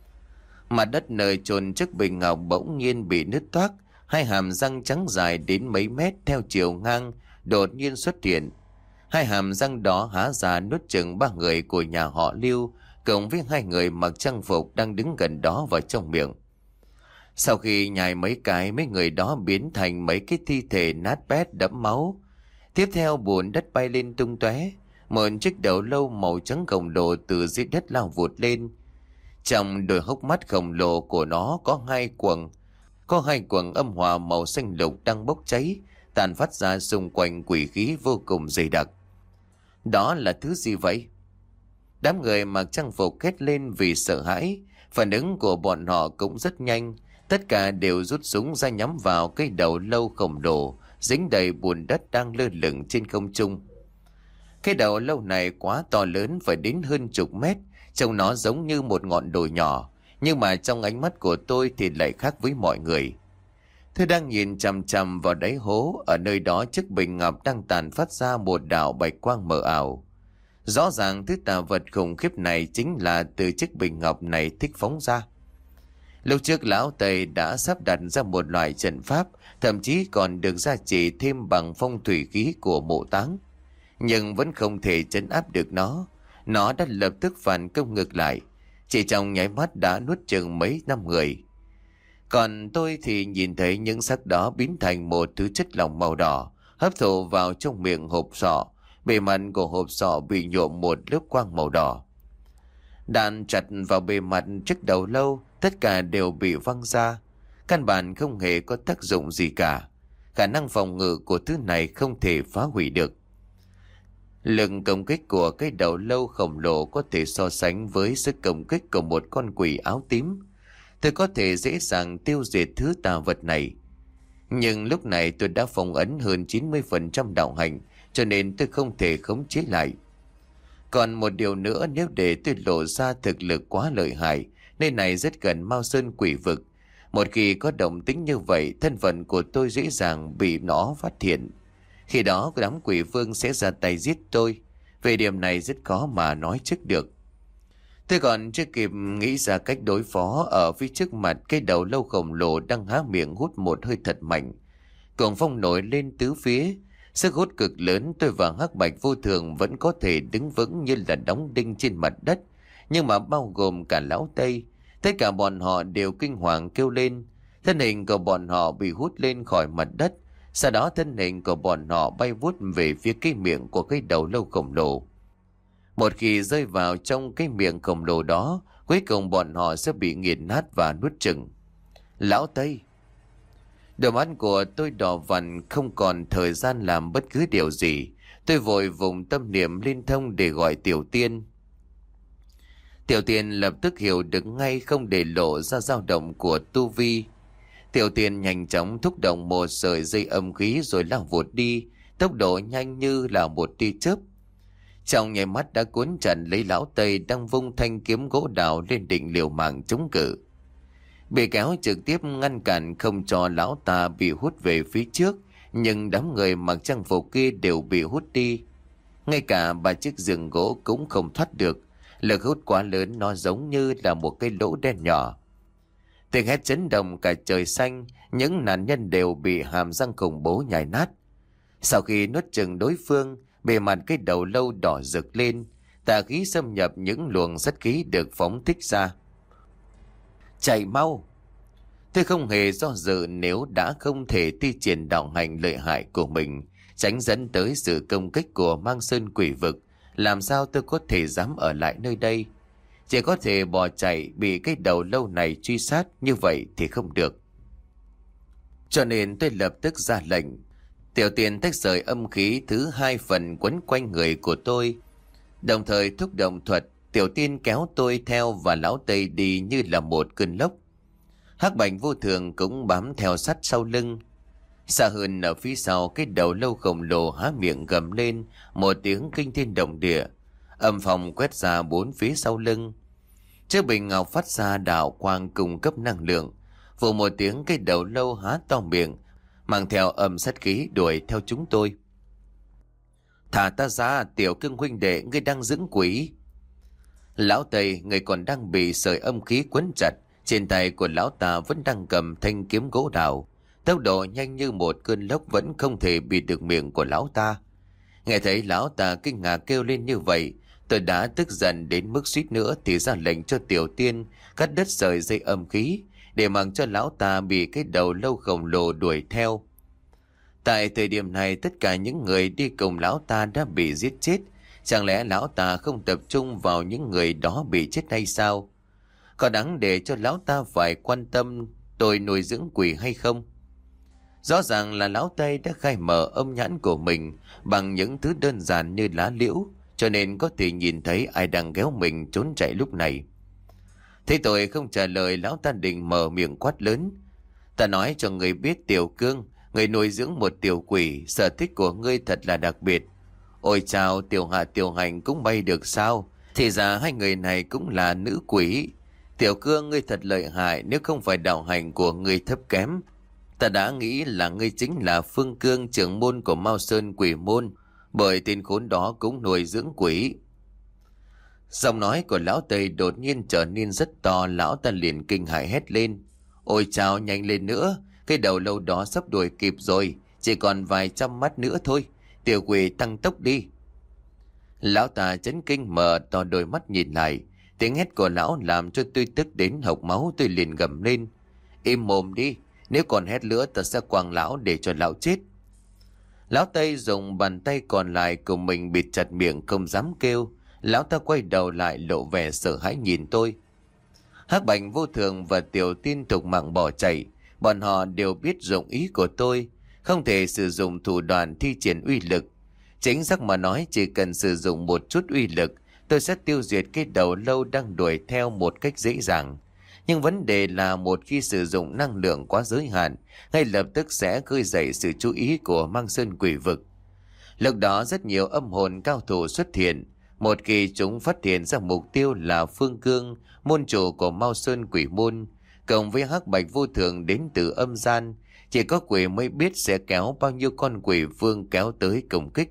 Speaker 1: Mặt đất nơi chôn trước bình ngọc bỗng nhiên bị nứt toác. Hai hàm răng trắng dài đến mấy mét theo chiều ngang đột nhiên xuất hiện. Hai hàm răng đó há ra nuốt chửng ba người của nhà họ Liêu, cộng với hai người mặc trang phục đang đứng gần đó vào trong miệng. Sau khi nhai mấy cái, mấy người đó biến thành mấy cái thi thể nát bét đẫm máu. Tiếp theo bùn đất bay lên tung tóe. Một chiếc đầu lâu màu trắng khổng lồ từ dưới đất lao vụt lên. Trong đôi hốc mắt khổng lồ của nó có hai quầng, có hai quầng âm hòa màu xanh lục đang bốc cháy, tàn phát ra xung quanh quỷ khí vô cùng dày đặc. Đó là thứ gì vậy? Đám người mặc trang phục hét lên vì sợ hãi. Phản ứng của bọn họ cũng rất nhanh. Tất cả đều rút súng ra nhắm vào cái đầu lâu khổng lồ dính đầy bùn đất đang lơ lửng trên không trung. Cái đầu lâu này quá to lớn, phải đến hơn chục mét. Trông nó giống như một ngọn đồi nhỏ, nhưng mà trong ánh mắt của tôi thì lại khác với mọi người. Tôi đang nhìn chằm chằm vào đáy hố. Ở nơi đó chiếc bình ngọc đang tàn phát ra một đạo bạch quang mờ ảo. Rõ ràng thứ tà vật khủng khiếp này chính là từ chiếc bình ngọc này thích phóng ra. Lúc trước lão Tây đã sắp đặt ra một loại trận pháp, thậm chí còn được gia trì thêm bằng phong thủy khí của mộ táng. Nhưng vẫn không thể trấn áp được nó. Nó đã lập tức phản công ngược lại, chỉ trong nháy mắt đã nuốt chừng mấy năm người. Còn tôi thì nhìn thấy những xác đó biến thành một thứ chất lỏng màu đỏ, hấp thụ vào trong miệng hộp sọ. Bề mặt của hộp sọ bị nhuộm một lớp quang màu đỏ. Đạn chặt vào bề mặt chiếc đầu lâu, tất cả đều bị văng ra. Căn bản không hề có tác dụng gì cả. Khả năng phòng ngự của thứ này không thể phá hủy được. Lực công kích của cái đầu lâu khổng lồ có thể so sánh với sức công kích của một con quỷ áo tím. Tôi có thể dễ dàng tiêu diệt thứ tà vật này. Nhưng lúc này tôi đã phong ấn hơn chín mươi phần trăm đạo hành, cho nên tôi không thể khống chế lại. Còn một điều nữa, nếu để tôi lộ ra thực lực quá lợi hại, nơi này rất gần Mao Sơn quỷ vực. Một khi có động tĩnh như vậy, thân phận của tôi dễ dàng bị nó phát hiện. Khi đó đám quỷ vương sẽ ra tay giết tôi. Về điểm này rất khó mà nói trước được. Tôi còn chưa kịp nghĩ ra cách đối phó, ở phía trước mặt cái đầu lâu khổng lồ đang há miệng hút một hơi thật mạnh. Cuồng phong nổi lên tứ phía. Sức hút cực lớn, tôi và Hắc Bạch Vô Thường vẫn có thể đứng vững như là đóng đinh trên mặt đất. Nhưng mà bao gồm cả lão Tây, tất cả bọn họ đều kinh hoàng kêu lên. Thân hình của bọn họ bị hút lên khỏi mặt đất. Sau đó thân hình của bọn họ bay vút về phía cái miệng của cái đầu lâu khổng lồ. Một khi rơi vào trong cái miệng khổng lồ đó, cuối cùng bọn họ sẽ bị nghiền nát và nuốt chửng. Lão Tây! Đôi mắt của tôi đỏ vằn, không còn thời gian làm bất cứ điều gì. Tôi vội vùng tâm niệm liên thông để gọi Tiểu Tiên. Tiểu Tiên lập tức hiểu được ngay, không để lộ ra dao động của tu vi. Tiểu Tiên nhanh chóng thúc động một sợi dây âm khí rồi lao vụt đi, tốc độ nhanh như là một tia chớp. Trong nháy mắt đã cuốn chặt lấy lão Tây đang vung thanh kiếm gỗ đào lên định liều mạng chống cự. Bị kéo trực tiếp ngăn cản không cho lão ta bị hút về phía trước, nhưng đám người mặc trang phục kia đều bị hút đi. Ngay cả ba chiếc giường gỗ cũng không thoát được, lực hút quá lớn, nó giống như là một cái lỗ đen nhỏ. Tiếng hét chấn động cả trời xanh, những nạn nhân đều bị hàm răng khủng bố nhai nát. Sau khi nuốt chửng đối phương, bề mặt cái đầu lâu đỏ rực lên, tà khí xâm nhập, những luồng sát khí được phóng thích ra. Chạy mau! Tôi không hề do dự, nếu đã không thể thi triển đạo hành lợi hại của mình, tránh dẫn tới sự công kích của Mang Sơn Quỷ Vực, làm sao tôi có thể dám ở lại nơi đây? Chỉ có thể bỏ chạy, bị cái đầu lâu này truy sát, như vậy thì không được. Cho nên tôi lập tức ra lệnh. Tiểu Tiên tách rời âm khí thứ hai phần quấn quanh người của tôi, đồng thời thúc động thuật. Tiểu Tiên kéo tôi theo và lão Tây đi như là một cơn lốc. Hắc Bạch Vô Thường cũng bám theo sát sau lưng. Xa hơn ở phía sau, cái đầu lâu khổng lồ há miệng gầm lên một tiếng kinh thiên động địa, âm phong quét ra bốn phía sau lưng. Chiếc bình ngọc phát ra đạo quang cung cấp năng lượng. Vụ một tiếng, cái đầu lâu há to miệng, mang theo âm sát khí đuổi theo chúng tôi. Thả ta ra, Tiểu Cương huynh đệ, ngươi đang dưỡng quỷ. Lão Tây, người còn đang bị sợi âm khí quấn chặt. Trên tay của lão ta vẫn đang cầm thanh kiếm gỗ đào, tốc độ nhanh như một cơn lốc, vẫn không thể bịt được miệng của lão ta. Nghe thấy lão ta kinh ngạc kêu lên như vậy, tôi đã tức giận đến mức suýt nữa thì ra lệnh cho Tiểu Tiên cắt đứt sợi dây âm khí, để mặc cho lão ta bị cái đầu lâu khổng lồ đuổi theo. Tại thời điểm này, tất cả những người đi cùng lão ta đã bị giết chết. Chẳng lẽ lão ta không tập trung vào những người đó bị chết hay sao? Có đáng để cho lão ta phải quan tâm tôi nuôi dưỡng quỷ hay không? Rõ ràng là lão Tây đã khai mở âm nhãn của mình bằng những thứ đơn giản như lá liễu, cho nên có thể nhìn thấy ai đang kéo mình trốn chạy lúc này. Thế tôi không trả lời, lão ta định mở miệng quát lớn. Ta nói cho người biết, Tiểu Cương, người nuôi dưỡng một tiểu quỷ, sở thích của ngươi thật là đặc biệt. Ôi chào, Tiểu Hạ Tiểu Hành cũng bay được sao? Thì ra hai người này cũng là nữ quỷ. Tiểu Cương, ngươi thật lợi hại, nếu không phải đạo hành của ngươi thấp kém, ta đã nghĩ là ngươi chính là Phương Cương, trưởng môn của Mao Sơn Quỷ Môn, bởi tên khốn đó cũng nuôi dưỡng quỷ. Giọng nói của lão Tây đột nhiên trở nên rất to, lão ta liền kinh hãi hét lên. Ôi chào, nhanh lên nữa, cái đầu lâu đó sắp đuổi kịp rồi, chỉ còn vài trăm mắt nữa thôi, tiểu quỷ tăng tốc đi. Lão ta chấn kinh mở to đôi mắt nhìn lại, tiếng hét của lão làm cho tôi tức đến hộc máu. Tôi liền gầm lên. Im mồm đi, nếu còn hét nữa ta sẽ quàng lão để cho lão chết. Lão Tây dùng bàn tay còn lại của mình bịt chặt miệng không dám kêu. Lão ta quay đầu lại lộ vẻ sợ hãi nhìn tôi. Hắc Bạch Vô Thường và Tiểu Tiên thục mạng bỏ chạy. Bọn họ đều biết dụng ý của tôi, không thể sử dụng thủ đoạn thi triển uy lực. Chính xác mà nói, chỉ cần sử dụng một chút uy lực, tôi sẽ tiêu diệt cái đầu lâu đang đuổi theo một cách dễ dàng. Nhưng vấn đề là một khi sử dụng năng lượng quá giới hạn, ngay lập tức sẽ khơi dậy sự chú ý của Mang Sơn Quỷ Vực. Lúc đó rất nhiều âm hồn cao thủ xuất hiện. Một khi chúng phát hiện ra mục tiêu là Phương Cương, môn chủ của Mao Sơn Quỷ Môn, cộng với Hắc Bạch Vô Thường đến từ âm gian, chỉ có quỷ mới biết sẽ kéo bao nhiêu con quỷ vương kéo tới công kích.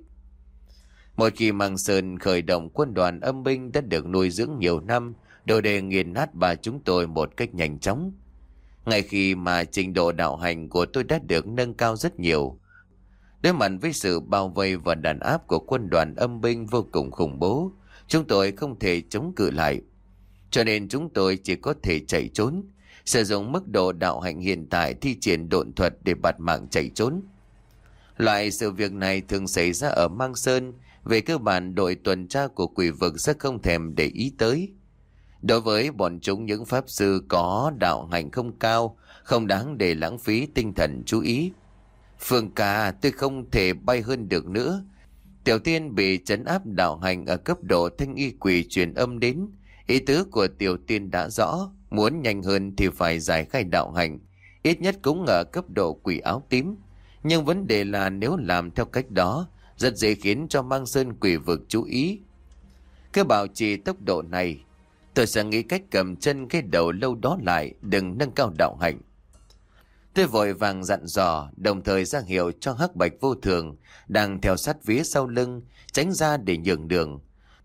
Speaker 1: Một khi Mang Sơn khởi động quân đoàn âm binh đã được nuôi dưỡng nhiều năm, đồ đề nghiền nát bà chúng tôi một cách nhanh chóng. Ngay khi mà trình độ đạo hành của tôi đã được nâng cao rất nhiều, đối mặt với sự bao vây và đàn áp của quân đoàn âm binh vô cùng khủng bố, chúng tôi không thể chống cự lại. Cho nên chúng tôi chỉ có thể chạy trốn. sử dụng mức độ đạo hạnh hiện tại thi triển độn thuật để bạt mạng chạy trốn. Loại sự việc này thường xảy ra ở Mang Sơn, về cơ bản đội tuần tra của quỷ vực sẽ không thèm để ý tới. Đối với bọn chúng, những pháp sư có đạo hạnh không cao, không đáng để lãng phí tinh thần chú ý. Phương ca, tôi không thể bay hơn được nữa. Tiểu Tiên bị trấn áp đạo hành ở cấp độ thanh y quỷ truyền âm đến. Ý tứ của Tiểu Tiên đã rõ, muốn nhanh hơn thì phải giải khai đạo hành, ít nhất cũng ở cấp độ quỷ áo tím. Nhưng vấn đề là nếu làm theo cách đó, rất dễ khiến cho Mang Sơn quỷ vực chú ý. Cứ bảo trì tốc độ này, tôi sẽ nghĩ cách cầm chân cái đầu lâu đó lại, đừng nâng cao đạo hạnh. Tôi vội vàng dặn dò, đồng thời ra hiệu cho Hắc Bạch Vô Thường đang theo sát phía sau lưng tránh ra để nhường đường.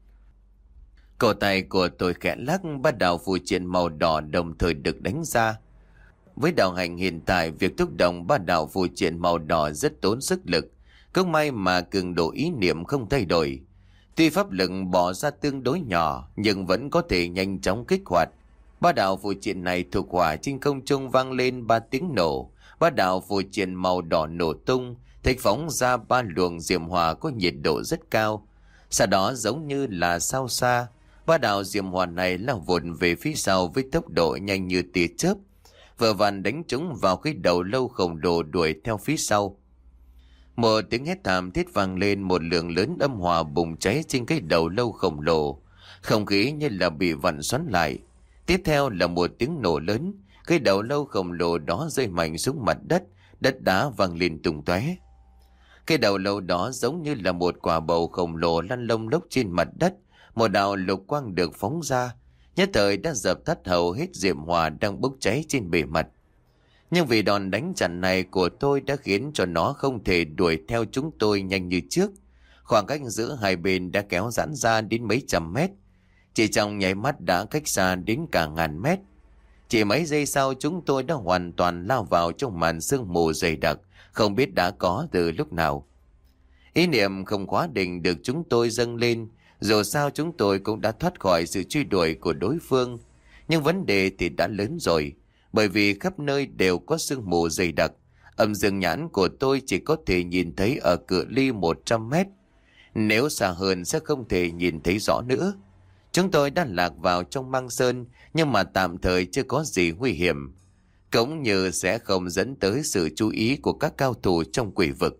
Speaker 1: Cổ tay của tôi khẽ lắc, bắt đầu phù triện màu đỏ đồng thời được đánh ra. Với đạo hành hiện tại, việc thúc động ba đạo phù triện màu đỏ rất tốn sức lực. Cũng may mà cường độ ý niệm không thay đổi. Tuy pháp lực bỏ ra tương đối nhỏ, nhưng vẫn có thể nhanh chóng kích hoạt. Ba đạo phù triện này thuộc hỏa, trên không trung vang lên ba tiếng nổ. Ba đạo phù triện màu đỏ nổ tung, thịch phóng ra ba luồng diệm hỏa có nhiệt độ rất cao. Sau đó giống như là sao xa, ba đạo diệm hỏa này lao vụt về phía sau với tốc độ nhanh như tia chớp, vừa vặn đánh trúng vào cái đầu lâu khổng lồ đuổi theo phía sau. Một tiếng hét thảm thiết vang lên, một lượng lớn âm hỏa bùng cháy trên cái đầu lâu khổng lồ, không khí như là bị vặn xoắn lại. Tiếp theo là một tiếng nổ lớn, cái đầu lâu khổng lồ đó rơi mạnh xuống mặt đất, đất đá văng lên tung tóe. Cái đầu lâu đó giống như là một quả bầu khổng lồ lăn lông lốc trên mặt đất, một đạo lục quang được phóng ra, nhất thời đã dập tắt hầu hết diệm hỏa đang bốc cháy trên bề mặt. Nhưng vì đòn đánh chặn này của tôi đã khiến cho nó không thể đuổi theo chúng tôi nhanh như trước. Khoảng cách giữa hai bên đã kéo giãn ra đến mấy trăm mét. Chỉ trong nháy mắt đã cách xa đến cả ngàn mét. Chỉ mấy giây sau chúng tôi đã hoàn toàn lao vào trong màn sương mù dày đặc, không biết đã có từ lúc nào. Ý niệm không khóa định được chúng tôi dâng lên, dù sao chúng tôi cũng đã thoát khỏi sự truy đuổi của đối phương. Nhưng vấn đề thì đã lớn rồi, bởi vì khắp nơi đều có sương mù dày đặc. Âm dương nhãn của tôi chỉ có thể nhìn thấy ở cự ly một trăm mét. Nếu xa hơn sẽ không thể nhìn thấy rõ nữa. Chúng tôi đã lạc vào trong Mang Sơn, nhưng mà tạm thời chưa có gì nguy hiểm, cũng như sẽ không dẫn tới sự chú ý của các cao thủ trong quỷ vực.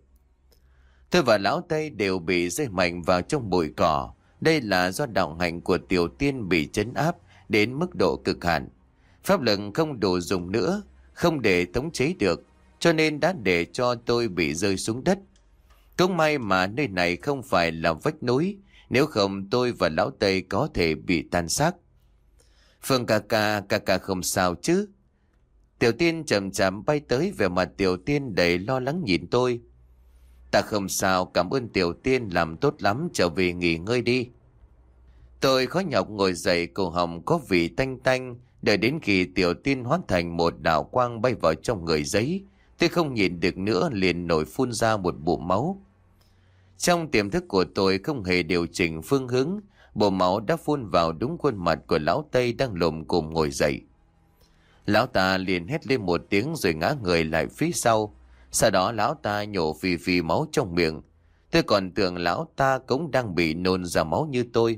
Speaker 1: Tôi và Lão Tây đều bị rơi mạnh vào trong bụi cỏ. Đây là do đạo hạnh của Tiểu Tiên bị trấn áp đến mức độ cực hạn. Pháp lực không đủ dùng nữa, không để tống chế được, cho nên đã để cho tôi bị rơi xuống đất. Cũng may mà nơi này không phải là vách núi, nếu không tôi và Lão Tây có thể bị tan xác. Phương ca ca, ca ca không sao chứ? Tiểu Tiên chậm chậm bay tới, vẻ mặt Tiểu Tiên đầy lo lắng nhìn tôi. Ta không sao, cảm ơn Tiểu Tiên, làm tốt lắm, trở về nghỉ ngơi đi. Tôi khó nhọc ngồi dậy, cổ họng có vị tanh tanh, đợi đến khi Tiểu Tiên hóa thành một đạo quang bay vào trong người giấy. Tôi không nhìn được nữa, liền nổi phun ra một bụng máu. Trong tiềm thức của tôi không hề điều chỉnh phương hướng, bộ máu đã phun vào đúng khuôn mặt của Lão Tây đang lồm cồm ngồi dậy. Lão ta liền hét lên một tiếng rồi ngã người lại phía sau. Sau đó Lão ta nhổ phì phì máu trong miệng. Tôi còn tưởng Lão ta cũng đang bị nôn ra máu như tôi.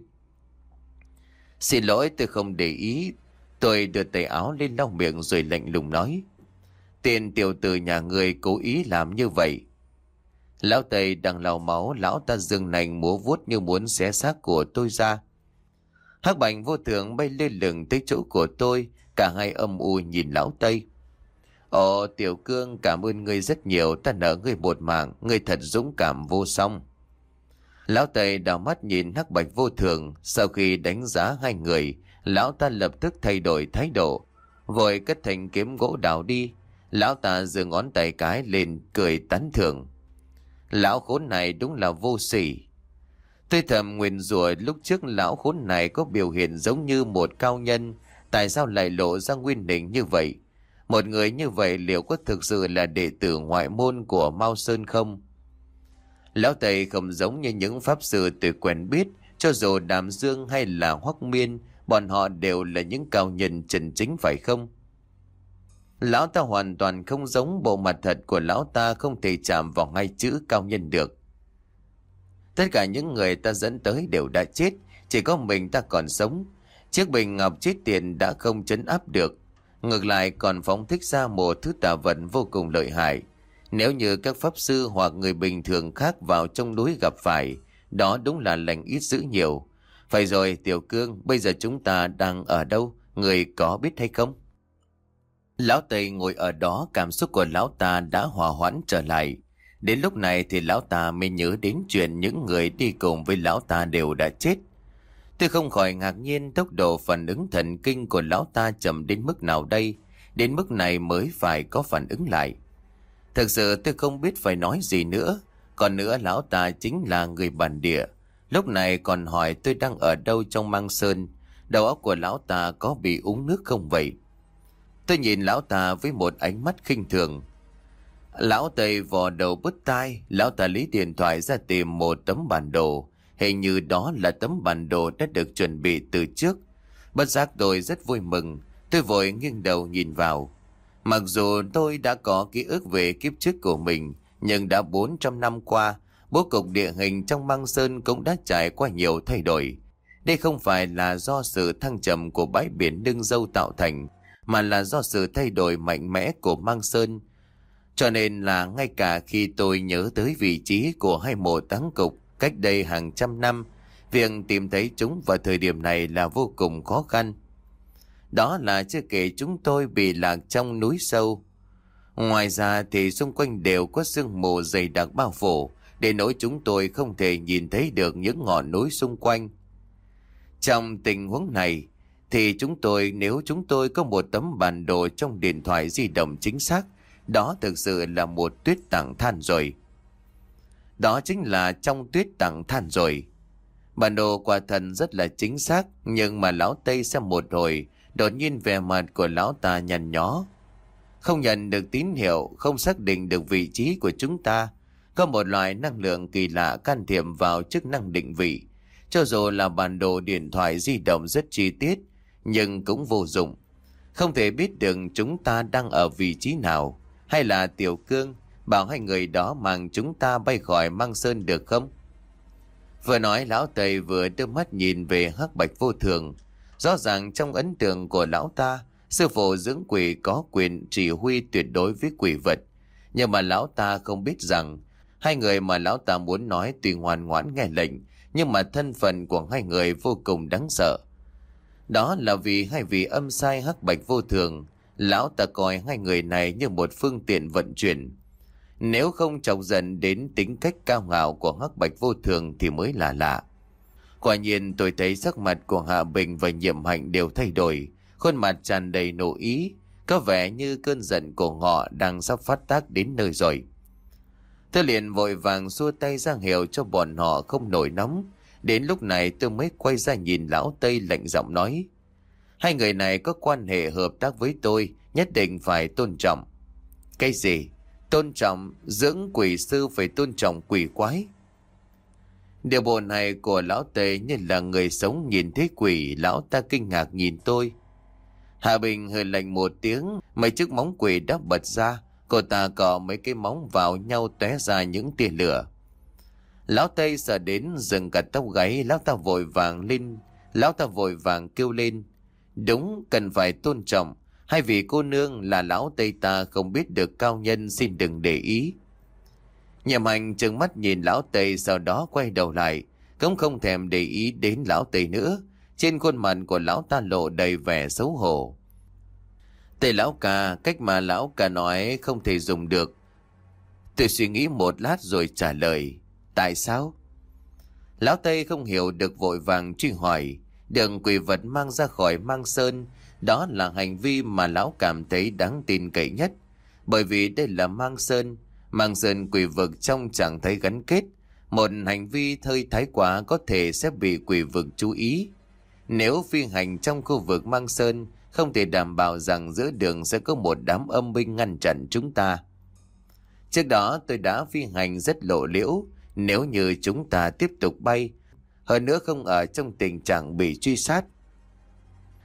Speaker 1: Xin lỗi, tôi không để ý. Tôi đưa tay áo lên lau miệng rồi lạnh lùng nói: Tiền tiểu tử nhà người cố ý làm như vậy. Lão Tây đang lau máu, lão ta dừng nành múa vuốt như muốn xé xác của tôi ra. Hắc Bạch Vô Thường bay lên lửng tới chỗ của tôi, cả hai âm u nhìn Lão Tây. Ồ, Tiểu Cương, cảm ơn ngươi rất nhiều, ta nợ ngươi một mạng, ngươi thật dũng cảm vô song. Lão Tây đảo mắt nhìn Hắc Bạch Vô Thường, sau khi đánh giá hai người, lão ta lập tức thay đổi thái độ, vội cất thành kiếm gỗ đào đi. Lão ta giơ ngón tay cái lên cười tán thưởng: Lão khốn này đúng là vô sỉ. Tôi thầm nguyền rủa lúc trước lão khốn này có biểu hiện giống như một cao nhân, tại sao lại lộ ra nguyên hình như vậy? Một người như vậy liệu có thực sự là đệ tử ngoại môn của Mao Sơn không? Lão Tây không giống như những pháp sư tôi quen biết, cho dù Đàm Dương hay là Hoắc Miên, bọn họ đều là những cao nhân chân chính phải không? Lão ta hoàn toàn không giống, bộ mặt thật của lão ta không thể chạm vào ngay chữ cao nhân được. Tất cả những người ta dẫn tới đều đã chết, chỉ có mình ta còn sống. Chiếc bình ngọc chết tiệt đã không trấn áp được, ngược lại còn phóng thích ra một thứ tà vật vô cùng lợi hại. Nếu như các pháp sư hoặc người bình thường khác vào trong núi gặp phải, đó đúng là lành ít dữ nhiều. Phải rồi Tiểu Cương, bây giờ chúng ta đang ở đâu, người có biết hay không? Lão Tây ngồi ở đó, cảm xúc của lão ta đã hòa hoãn trở lại. Đến lúc này thì lão ta mới nhớ đến chuyện những người đi cùng với lão ta đều đã chết. Tôi không khỏi ngạc nhiên tốc độ phản ứng thần kinh của lão ta chậm đến mức nào đây, đến mức này mới phải có phản ứng lại. Thực sự tôi không biết phải nói gì nữa. Còn nữa, lão ta chính là người bản địa. Lúc này còn hỏi tôi đang ở đâu trong Mang Sơn. Đầu óc của lão ta có bị uống nước không vậy? Tôi nhìn lão ta với một ánh mắt khinh thường. Lão Tây vò đầu bứt tai, lão ta lấy điện thoại ra tìm một tấm bản đồ. Hình như đó là tấm bản đồ đã được chuẩn bị từ trước. Bất giác tôi rất vui mừng, tôi vội nghiêng đầu nhìn vào. Mặc dù tôi đã có ký ức về kiếp trước của mình, nhưng đã bốn trăm năm qua, bố cục địa hình trong Mang Sơn cũng đã trải qua nhiều thay đổi. Đây không phải là do sự thăng trầm của bãi biển Đương Dâu tạo thành, mà là do sự thay đổi mạnh mẽ của Mang Sơn. Cho nên là ngay cả khi tôi nhớ tới vị trí của hai mộ táng cục cách đây hàng trăm năm, việc tìm thấy chúng vào thời điểm này là vô cùng khó khăn. Đó là chưa kể chúng tôi bị lạc trong núi sâu. Ngoài ra thì xung quanh đều có sương mù dày đặc bao phủ, để nỗi chúng tôi không thể nhìn thấy được những ngọn núi xung quanh. Trong tình huống này thì chúng tôi, nếu chúng tôi có một tấm bản đồ trong điện thoại di động chính xác, đó thực sự là một tuyết tặng than rồi. Đó chính là trong tuyết tặng than rồi. Bản đồ quả thật rất là chính xác, nhưng mà lão Tây xem một hồi, đột nhiên vẻ mặt của lão ta nhăn nhó. Không nhận được tín hiệu, không xác định được vị trí của chúng ta. Có một loại năng lượng kỳ lạ can thiệp vào chức năng định vị. Cho dù là bản đồ điện thoại di động rất chi tiết, nhưng cũng vô dụng. Không thể biết được chúng ta đang ở vị trí nào. Hay là Tiểu Cương bảo hai người đó mang chúng ta bay khỏi Mang Sơn được không? Vừa nói, lão Tây vừa đưa mắt nhìn về Hắc Bạch Vô Thường. Rõ ràng trong ấn tượng của lão ta, sư phụ dưỡng quỷ có quyền chỉ huy tuyệt đối với quỷ vật. Nhưng mà lão ta không biết rằng, hai người mà lão ta muốn nói tuy ngoan ngoãn nghe lệnh, nhưng mà thân phận của hai người vô cùng đáng sợ. Đó là vì hai vị âm sai Hắc Bạch Vô Thường, lão ta coi hai người này như một phương tiện vận chuyển. Nếu không chọc giận đến tính cách cao ngạo của Hắc Bạch Vô Thường thì mới là lạ. Quả nhiên tôi thấy sắc mặt của Hạ Bình và Nhiệm Hạnh đều thay đổi, khuôn mặt tràn đầy nộ ý, có vẻ như cơn giận của họ đang sắp phát tác đến nơi rồi. Tôi liền vội vàng xua tay ra hiệu cho bọn họ không nổi nóng. Đến lúc này tôi mới quay ra nhìn lão Tây lạnh giọng nói: hai người này có quan hệ hợp tác với tôi, nhất định phải tôn trọng. Cái gì? Tôn trọng? Dưỡng quỷ sư phải tôn trọng quỷ quái? Điều bộ này của lão Tây như là người sống nhìn thấy quỷ. Lão ta kinh ngạc nhìn tôi. Hạ Bình hơi lạnh một tiếng, mấy chiếc móng quỷ đã bật ra. Cô ta cọ mấy cái móng vào nhau tóe ra những tia lửa. Lão Tây sợ đến dừng cả tóc gáy. Lão ta vội vàng lên Lão ta vội vàng kêu lên: đúng, cần phải tôn trọng. Hai vị cô nương là lão Tây ta không biết được cao nhân, xin đừng để ý. Nhậm Hành trừng mắt nhìn lão Tây, sau đó quay đầu lại, cũng không thèm để ý đến lão Tây nữa. Trên khuôn mặt của lão ta lộ đầy vẻ xấu hổ. Tây lão ca, cách mà lão ca nói không thể dùng được. Tôi suy nghĩ một lát rồi trả lời: tại sao? Lão Tây không hiểu được vội vàng truy hỏi. Đường quỷ vật mang ra khỏi Mang Sơn, đó là hành vi mà lão cảm thấy đáng tin cậy nhất. Bởi vì đây là Mang Sơn, Mang Sơn quỷ vực trong trạng thái gắn kết. Một hành vi hơi thái quá có thể sẽ bị quỷ vực chú ý. Nếu phi hành trong khu vực Mang Sơn, không thể đảm bảo rằng giữa đường sẽ có một đám âm binh ngăn chặn chúng ta. Trước đó tôi đã phi hành rất lộ liễu. Nếu như chúng ta tiếp tục bay, hơn nữa không ở trong tình trạng bị truy sát,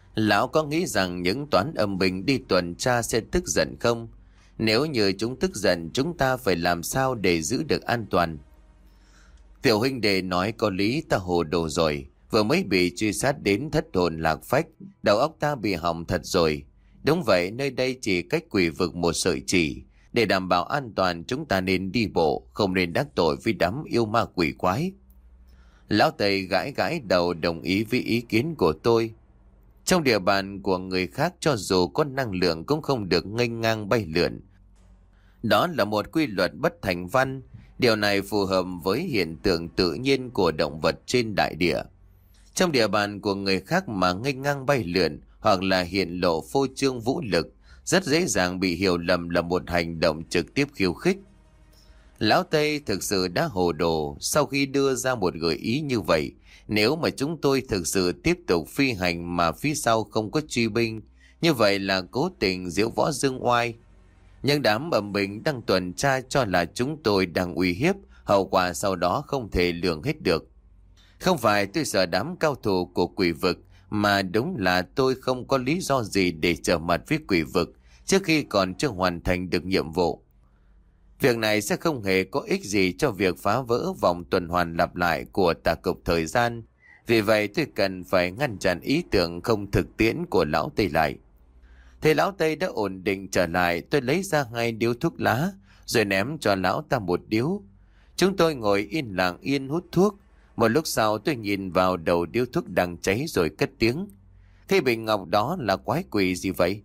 Speaker 1: Lão có nghĩ rằng những toán âm binh đi tuần tra sẽ tức giận không? Nếu như chúng tức giận, chúng ta phải làm sao để giữ được an toàn? Tiểu huynh đệ nói có lý, ta hồ đồ rồi. Vừa mới bị truy sát đến thất hồn lạc phách, đầu óc ta bị hỏng thật rồi. Đúng vậy, nơi đây chỉ cách quỷ vực một sợi chỉ. Để đảm bảo an toàn, chúng ta nên đi bộ, không nên đắc tội với đám yêu ma quỷ quái. Lão Tây gãi gãi đầu đồng ý với ý kiến của tôi. Trong địa bàn của người khác, cho dù có năng lượng cũng không được nghênh ngang bay lượn. Đó là một quy luật bất thành văn. Điều này phù hợp với hiện tượng tự nhiên của động vật trên đại địa. Trong địa bàn của người khác mà nghênh ngang bay lượn hoặc là hiện lộ phô trương vũ lực, rất dễ dàng bị hiểu lầm là một hành động trực tiếp khiêu khích. Lão Tây thực sự đã hồ đồ sau khi đưa ra một gợi ý như vậy. Nếu mà chúng tôi thực sự tiếp tục phi hành mà phía sau không có truy binh, như vậy là cố tình diễu võ dương oai. Nhưng đám bẩm binh đang tuần tra cho là chúng tôi đang uy hiếp, hậu quả sau đó không thể lường hết được. Không phải tôi sợ đám cao thủ của quỷ vực, mà đúng là tôi không có lý do gì để trở mặt với quỷ vực trước khi còn chưa hoàn thành được nhiệm vụ. Việc này sẽ không hề có ích gì cho việc phá vỡ vòng tuần hoàn lặp lại của tà cục thời gian. Vì vậy tôi cần phải ngăn chặn ý tưởng không thực tiễn của lão Tây lại. Thế lão Tây đã ổn định trở lại, tôi lấy ra hai điếu thuốc lá rồi ném cho lão ta một điếu. Chúng tôi ngồi yên lặng yên hút thuốc. Một lúc sau tôi nhìn vào đầu điếu thuốc đang cháy rồi cất tiếng. Cái bình ngọc đó là quái quỷ gì vậy?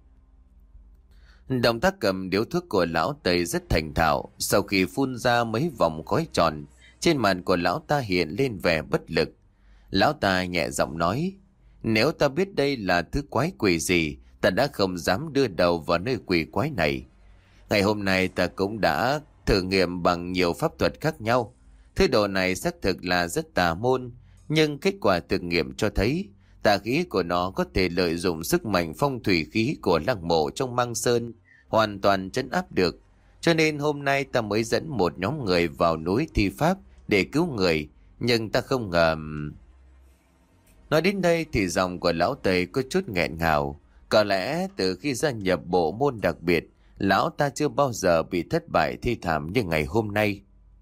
Speaker 1: Động tác cầm điếu thuốc của lão Tây rất thành thạo. Sau khi phun ra mấy vòng khói tròn, trên mặt của lão ta hiện lên vẻ bất lực. Lão ta nhẹ giọng nói, nếu ta biết đây là thứ quái quỷ gì, ta đã không dám đưa đầu vào nơi quỷ quái này. Ngày hôm nay ta cũng đã thử nghiệm bằng nhiều pháp thuật khác nhau. Thứ đồ này xác thực là rất tà môn, nhưng kết quả thực nghiệm cho thấy tà khí của nó có thể lợi dụng sức mạnh phong thủy khí của lăng mộ trong Mang Sơn, hoàn toàn trấn áp được. Cho nên hôm nay ta mới dẫn một nhóm người vào núi thi pháp để cứu người, nhưng ta không ngờ... Nói đến đây thì giọng của lão Tây có chút nghẹn ngào. Có lẽ từ khi gia nhập bộ môn đặc biệt, lão ta chưa bao giờ bị thất bại thi thảm như ngày hôm nay.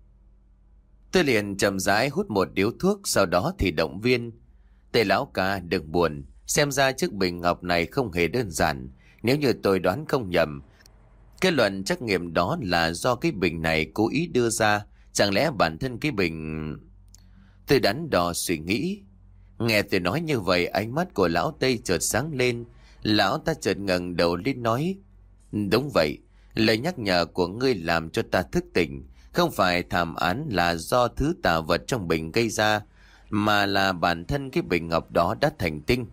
Speaker 1: Tôi liền chậm rãi hút một điếu thuốc, sau đó thì động viên. Tây lão ca đừng buồn, xem ra chiếc bình ngọc này không hề đơn giản. Nếu như tôi đoán không nhầm, kết luận trắc nghiệm đó là do cái bình này cố ý đưa ra. Chẳng lẽ bản thân cái bình... Tôi đắn đo suy nghĩ. Nghe tôi nói như vậy, ánh mắt của lão Tây chợt sáng lên. Lão ta chợt ngẩng đầu lên nói, đúng vậy, lời nhắc nhở của ngươi làm cho ta thức tỉnh. Không phải thảm án là do thứ tà vật trong bình gây ra, mà là bản thân cái bình ngọc đó đã thành tinh.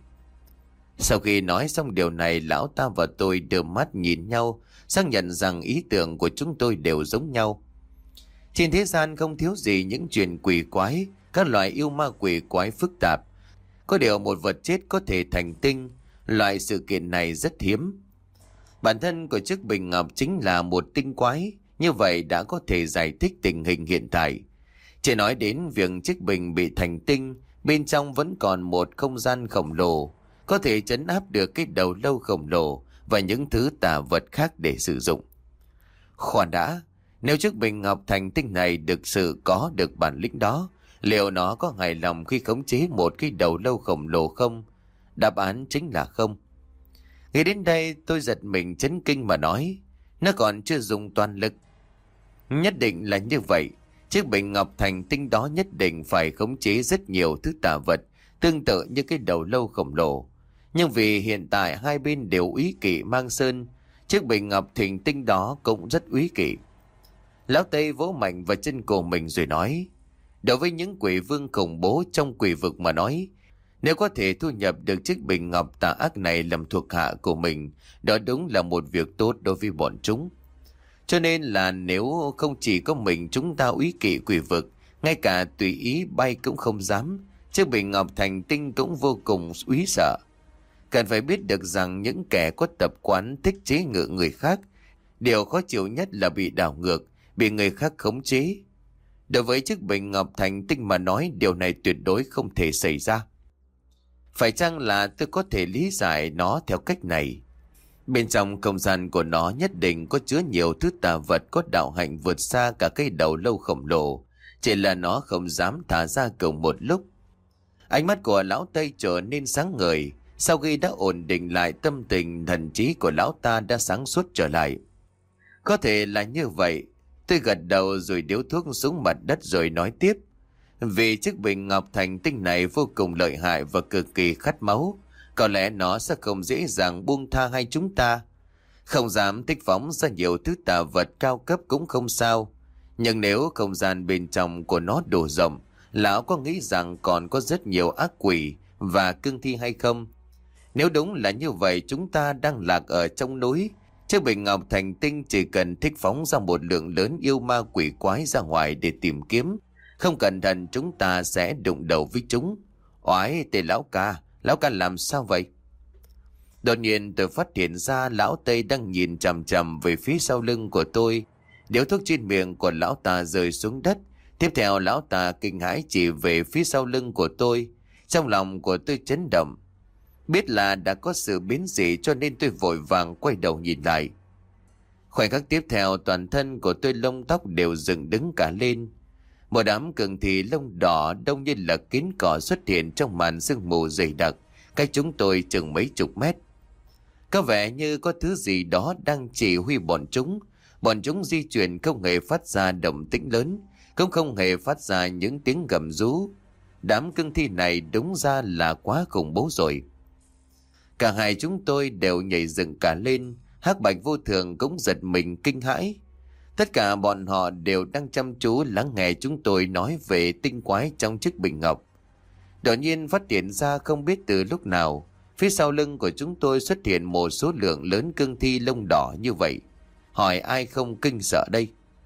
Speaker 1: Sau khi nói xong điều này, lão ta và tôi đưa mắt nhìn nhau, xác nhận rằng ý tưởng của chúng tôi đều giống nhau. Trên thế gian không thiếu gì những chuyện quỷ quái, các loại yêu ma quỷ quái phức tạp. Có điều một vật chết có thể thành tinh, loại sự kiện này rất hiếm. Bản thân của chiếc bình ngọc chính là một tinh quái, như vậy đã có thể giải thích tình hình hiện tại. Chỉ nói đến việc chiếc bình bị thành tinh, bên trong vẫn còn một không gian khổng lồ, có thể trấn áp được cái đầu lâu khổng lồ và những thứ tà vật khác để sử dụng. Khoan đã, nếu chiếc bình ngọc thành tinh này thực sự có được bản lĩnh đó, liệu nó có hài lòng khi khống chế một cái đầu lâu khổng lồ không? Đáp án chính là không. Nghĩ đến đây tôi giật mình chấn kinh mà nói, nó còn chưa dùng toàn lực. Nhất định là như vậy, chiếc bình ngọc thành tinh đó nhất định phải khống chế rất nhiều thứ tà vật, tương tự như cái đầu lâu khổng lồ. Nhưng vì hiện tại hai bên đều úy kỵ Mang Sơn, chiếc bình ngọc thành tinh đó cũng rất úy kỵ. Lão Tây vỗ mạnh vào chân cổ mình rồi nói, đối với những quỷ vương khủng bố trong quỷ vực mà nói, nếu có thể thu nhập được chiếc bình ngọc tà ác này làm thuộc hạ của mình, đó đúng là một việc tốt đối với bọn chúng. Cho nên là nếu không chỉ có mình chúng ta úy kỵ quỷ vực, ngay cả tùy ý bay cũng không dám, chiếc bình ngọc thành tinh cũng vô cùng úy sợ. Cần phải biết được rằng những kẻ có tập quán thích chế ngự người khác, điều khó chịu nhất là bị đảo ngược, bị người khác khống chế. Đối với chiếc bình ngọc thành tinh mà nói, điều này tuyệt đối không thể xảy ra. Phải chăng là tôi có thể lý giải nó theo cách này? Bên trong không gian của nó nhất định có chứa nhiều thứ tà vật có đạo hạnh vượt xa cả cây đầu lâu khổng lồ, chỉ là nó không dám thả ra cùng một lúc. Ánh mắt của lão Tây trở nên sáng ngời. Sau khi đã ổn định lại tâm tình, thần trí của lão ta đã sáng suốt trở lại. Có thể là như vậy. Tôi gật đầu rồi điếu thuốc xuống mặt đất rồi nói tiếp. Vì chiếc bình ngọc thành tinh này vô cùng lợi hại và cực kỳ khát máu, có lẽ nó sẽ không dễ dàng buông tha hai chúng ta. Không dám tích phóng ra nhiều thứ tà vật cao cấp cũng không sao. Nhưng nếu không gian bên trong của nó đủ rộng, lão có nghĩ rằng còn có rất nhiều ác quỷ và cương thi hay không? Nếu đúng là như vậy, chúng ta đang lạc ở trong núi. Chiếc bình ngọc thành tinh chỉ cần thích phóng ra một lượng lớn yêu ma quỷ quái ra ngoài để tìm kiếm. Không cẩn thận chúng ta sẽ đụng đầu với chúng. Oái, tề lão ca, lão ca làm sao vậy? Đột nhiên tôi phát hiện ra lão Tây đang nhìn chằm chằm về phía sau lưng của tôi. Điếu thuốc trên miệng của lão ta rơi xuống đất. Tiếp theo lão ta kinh hãi chỉ về phía sau lưng của tôi. Trong lòng của tôi chấn động. Biết là đã có sự biến dị cho nên tôi vội vàng quay đầu nhìn lại. Khoảnh khắc tiếp theo toàn thân của tôi lông tóc đều dựng đứng cả lên. Một đám cường thì lông đỏ đông như là kiến cỏ xuất hiện trong màn sương mù dày đặc, cách chúng tôi chừng mấy chục mét. Có vẻ như có thứ gì đó đang chỉ huy bọn chúng. Bọn chúng di chuyển không hề phát ra động tĩnh lớn, cũng không hề phát ra những tiếng gầm rú. Đám cương thi này đúng ra là quá khủng bố rồi. Cả hai chúng tôi đều nhảy dựng cả lên. Hắc Bạch Vô Thường cũng giật mình kinh hãi. Tất cả bọn họ đều đang chăm chú lắng nghe chúng tôi nói về tinh quái trong chiếc bình ngọc. Đột nhiên phát hiện ra không biết từ lúc nào, phía sau lưng của chúng tôi xuất hiện một số lượng lớn cương thi lông đỏ như vậy. Hỏi ai không kinh sợ đây?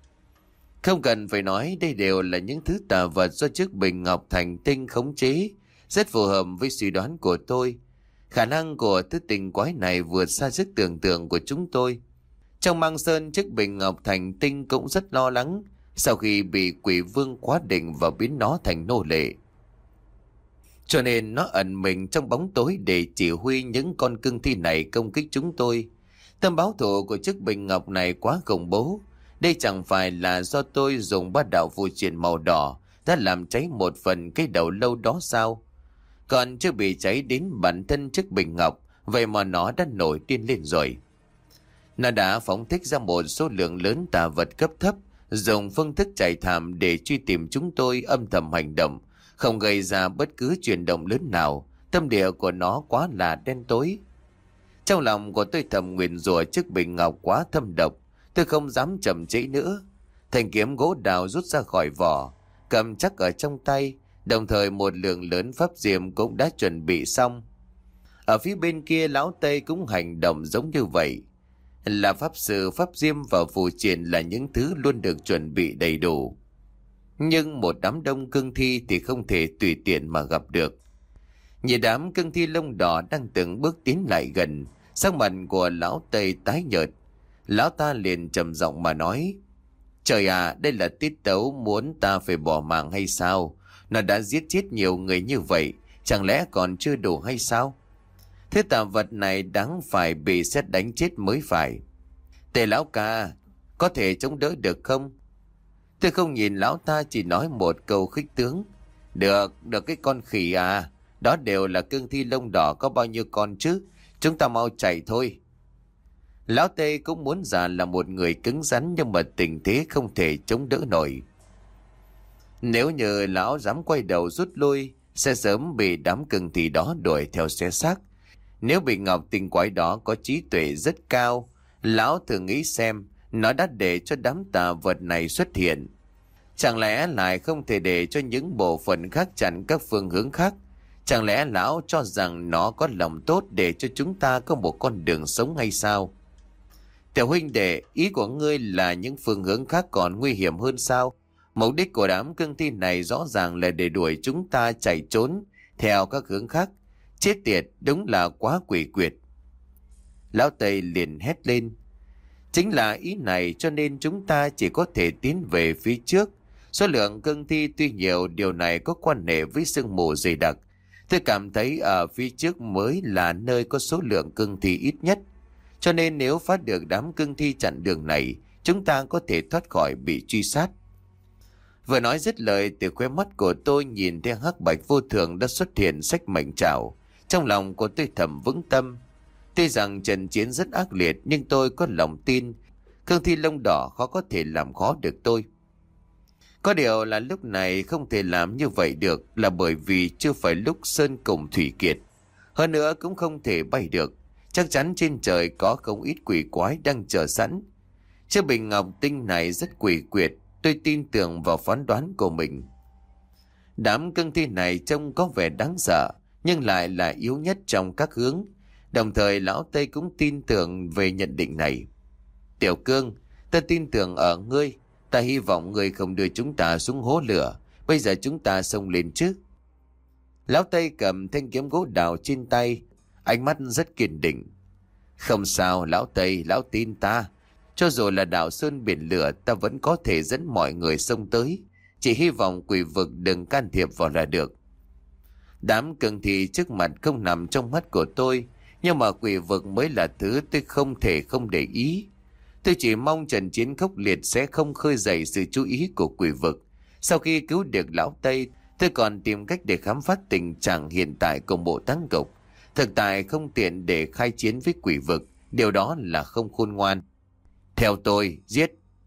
Speaker 1: Không cần phải nói, đây đều là những thứ tà vật do chiếc bình ngọc thành tinh khống chế, rất phù hợp với suy đoán của tôi. Khả năng của thứ tinh quái này vượt xa sức tưởng tượng của chúng tôi. Trong Mang Sơn, chiếc bình ngọc thành tinh cũng rất lo lắng sau khi bị quỷ vương quá định và biến nó thành nô lệ. Cho nên nó ẩn mình trong bóng tối để chỉ huy những con cương thi này công kích chúng tôi. Tâm báo thù của chiếc bình ngọc này quá khủng bố. Đây chẳng phải là do tôi dùng bát đạo phù triện màu đỏ đã làm cháy một phần cái đầu lâu đó sao? Còn chưa bị cháy đến bản thân chiếc bình ngọc, vậy mà nó đã nổi điên lên rồi. Nó đã phóng thích ra một số lượng lớn tà vật cấp thấp, dùng phương thức chạy thảm để truy tìm chúng tôi, âm thầm hành động, không gây ra bất cứ chuyển động lớn nào. Tâm địa của nó quá là đen tối. Trong lòng của tôi thầm nguyền rủa chiếc bình ngọc quá thâm độc. Tôi không dám chậm trễ nữa. Thanh kiếm gỗ đào rút ra khỏi vỏ, cầm chắc ở trong tay, đồng thời một lượng lớn pháp diệm cũng đã chuẩn bị xong. Ở phía bên kia lão Tây cũng hành động giống như vậy. Là pháp sư, pháp diêm và phù triện là những thứ luôn được chuẩn bị đầy đủ. Nhưng một đám đông cương thi thì không thể tùy tiện mà gặp được. Nhìn đám cương thi lông đỏ đang từng bước tiến lại gần, sắc mặt của lão Tây tái nhợt. Lão ta liền trầm giọng mà nói: Trời à, đây là tiết tấu muốn ta phải bỏ mạng hay sao? Nó đã giết chết nhiều người như vậy, chẳng lẽ còn chưa đủ hay sao? Thế tà vật này đáng phải bị sét đánh chết mới phải. Tề lão ca, có thể chống đỡ được không? Tôi không nhìn lão ta, chỉ nói một câu khích tướng: Được, được cái con khỉ à, đó đều là cương thi lông đỏ, có bao nhiêu con chứ? Chúng ta mau chạy thôi. Lão Tê cũng muốn giả là một người cứng rắn, nhưng mà tình thế không thể chống đỡ nổi. Nếu như lão dám quay đầu rút lui, sẽ sớm bị đám cương thi đó đuổi theo xé xác. Nếu bình ngọc tinh quái đó có trí tuệ rất cao, lão thử nghĩ xem, nó đã để cho đám tà vật này xuất hiện. Chẳng lẽ lại không thể để cho những bộ phận khác chặn các phương hướng khác? Chẳng lẽ lão cho rằng nó có lòng tốt để cho chúng ta có một con đường sống hay sao? Tiểu huynh đệ, ý của ngươi là những phương hướng khác còn nguy hiểm hơn sao? Mục đích của đám cương thi này rõ ràng là để đuổi chúng ta chạy trốn theo các hướng khác. Chết tiệt, đúng là quá quỷ quyệt. Lão Tây liền hét lên: Chính là ý này cho nên chúng ta chỉ có thể tiến về phía trước. Số lượng cương thi tuy nhiều, điều này có quan hệ với sương mù dày đặc. Tôi cảm thấy ở phía trước mới là nơi có số lượng cương thi ít nhất. Cho nên nếu phát được đám cương thi chặn đường này, chúng ta có thể thoát khỏi bị truy sát. Vừa nói dứt lời, từ khóe mắt của tôi nhìn theo hắc bạch vô thường đã xuất hiện xách mệnh trảo. Trong lòng của tôi thầm vững tâm. Tuy rằng trận chiến rất ác liệt, nhưng tôi có lòng tin cương thi lông đỏ khó có thể làm khó được tôi. Có điều là lúc này không thể làm như vậy được là bởi vì chưa phải lúc sơn cùng thủy kiệt. Hơn nữa cũng không thể bay được. Chắc chắn trên trời có không ít quỷ quái đang chờ sẵn. Chiếc bình ngọc tinh này rất quỷ quyệt. Tôi tin tưởng vào phán đoán của mình. Đám cương thi này trông có vẻ đáng sợ, nhưng lại là yếu nhất trong các hướng. Đồng thời lão Tây cũng tin tưởng về nhận định này. Tiểu Cương, ta tin tưởng ở ngươi. Ta hy vọng ngươi không đưa chúng ta xuống hố lửa. Bây giờ chúng ta xông lên trước. Lão Tây cầm thanh kiếm gỗ đào trên tay, ánh mắt rất kiên định. Không sao lão Tây, lão tin ta. Cho dù là đảo sơn biển lửa, ta vẫn có thể dẫn mọi người xông tới. Chỉ hy vọng quỷ vực đừng can thiệp vào là được. Đám cương thi trước mặt không nằm trong mắt của tôi, nhưng mà quỷ vực mới là thứ tôi không thể không để ý. Tôi chỉ mong trận chiến khốc liệt sẽ không khơi dậy sự chú ý của quỷ vực. Sau khi cứu được lão Tây, tôi còn tìm cách để khám phá tình trạng hiện tại của bộ táng cục. Thực tại không tiện để khai chiến với quỷ vực, điều đó là không khôn ngoan. Theo tôi, giết.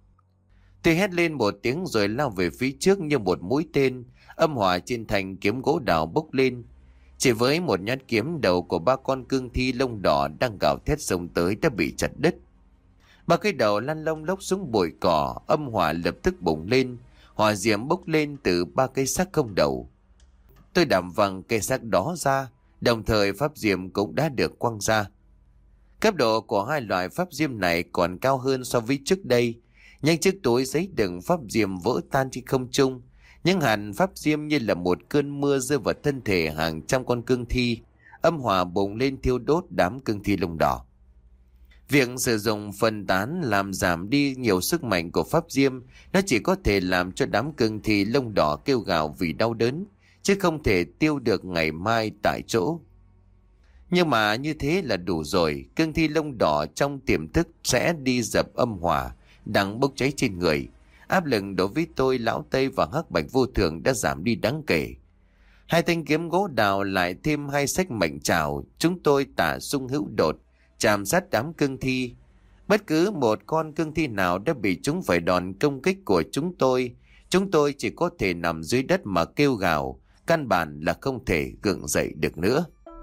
Speaker 1: Tôi hét lên một tiếng rồi lao về phía trước như một mũi tên, âm hỏa trên thanh kiếm gỗ đào bốc lên. Chỉ với một nhát kiếm, đầu của ba con cương thi lông đỏ đang gào thét xông tới đã bị chặt đứt. Ba cái đầu lăn lông lốc xuống bụi cỏ, âm hỏa lập tức bùng lên, hỏa diễm bốc lên từ ba cây xác không đầu. Tôi đạp văng cây xác đó ra, đồng thời pháp diệm cũng đã được quăng ra. Cấp độ của hai loại pháp diêm này còn cao hơn so với trước đây. Những chiếc túi giấy đựng pháp diêm vỡ tan trên không trung. Những hạt pháp diêm như là một cơn mưa rơi vào thân thể hàng trăm con cương thi. Âm hỏa bùng lên thiêu đốt đám cương thi lông đỏ. Việc sử dụng phân tán làm giảm đi nhiều sức mạnh của pháp diêm, nó chỉ có thể làm cho đám cương thi lông đỏ kêu gào vì đau đớn, chứ không thể tiêu được ngày mai tại chỗ. Nhưng mà như thế là đủ rồi, cương thi lông đỏ trong tiềm thức sẽ đi dập âm hỏa đang bốc cháy trên người. Áp lực đối với tôi, lão Tây và hắc bạch vô thường đã giảm đi đáng kể. Hai thanh kiếm gỗ đào lại thêm hai sách mệnh trảo, chúng tôi tả xung hữu đột, chạm sát đám cương thi. Bất cứ một con cương thi nào đã bị chúng phải đòn công kích của chúng tôi, chúng tôi chỉ có thể nằm dưới đất mà kêu gào, căn bản là không thể gượng dậy được nữa.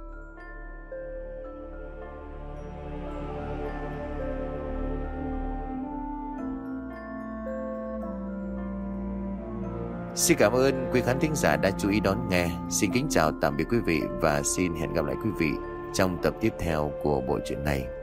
Speaker 1: Xin cảm ơn quý khán thính giả đã chú ý đón nghe. Xin kính chào tạm biệt quý vị và xin hẹn gặp lại quý vị trong tập tiếp theo của bộ truyện này.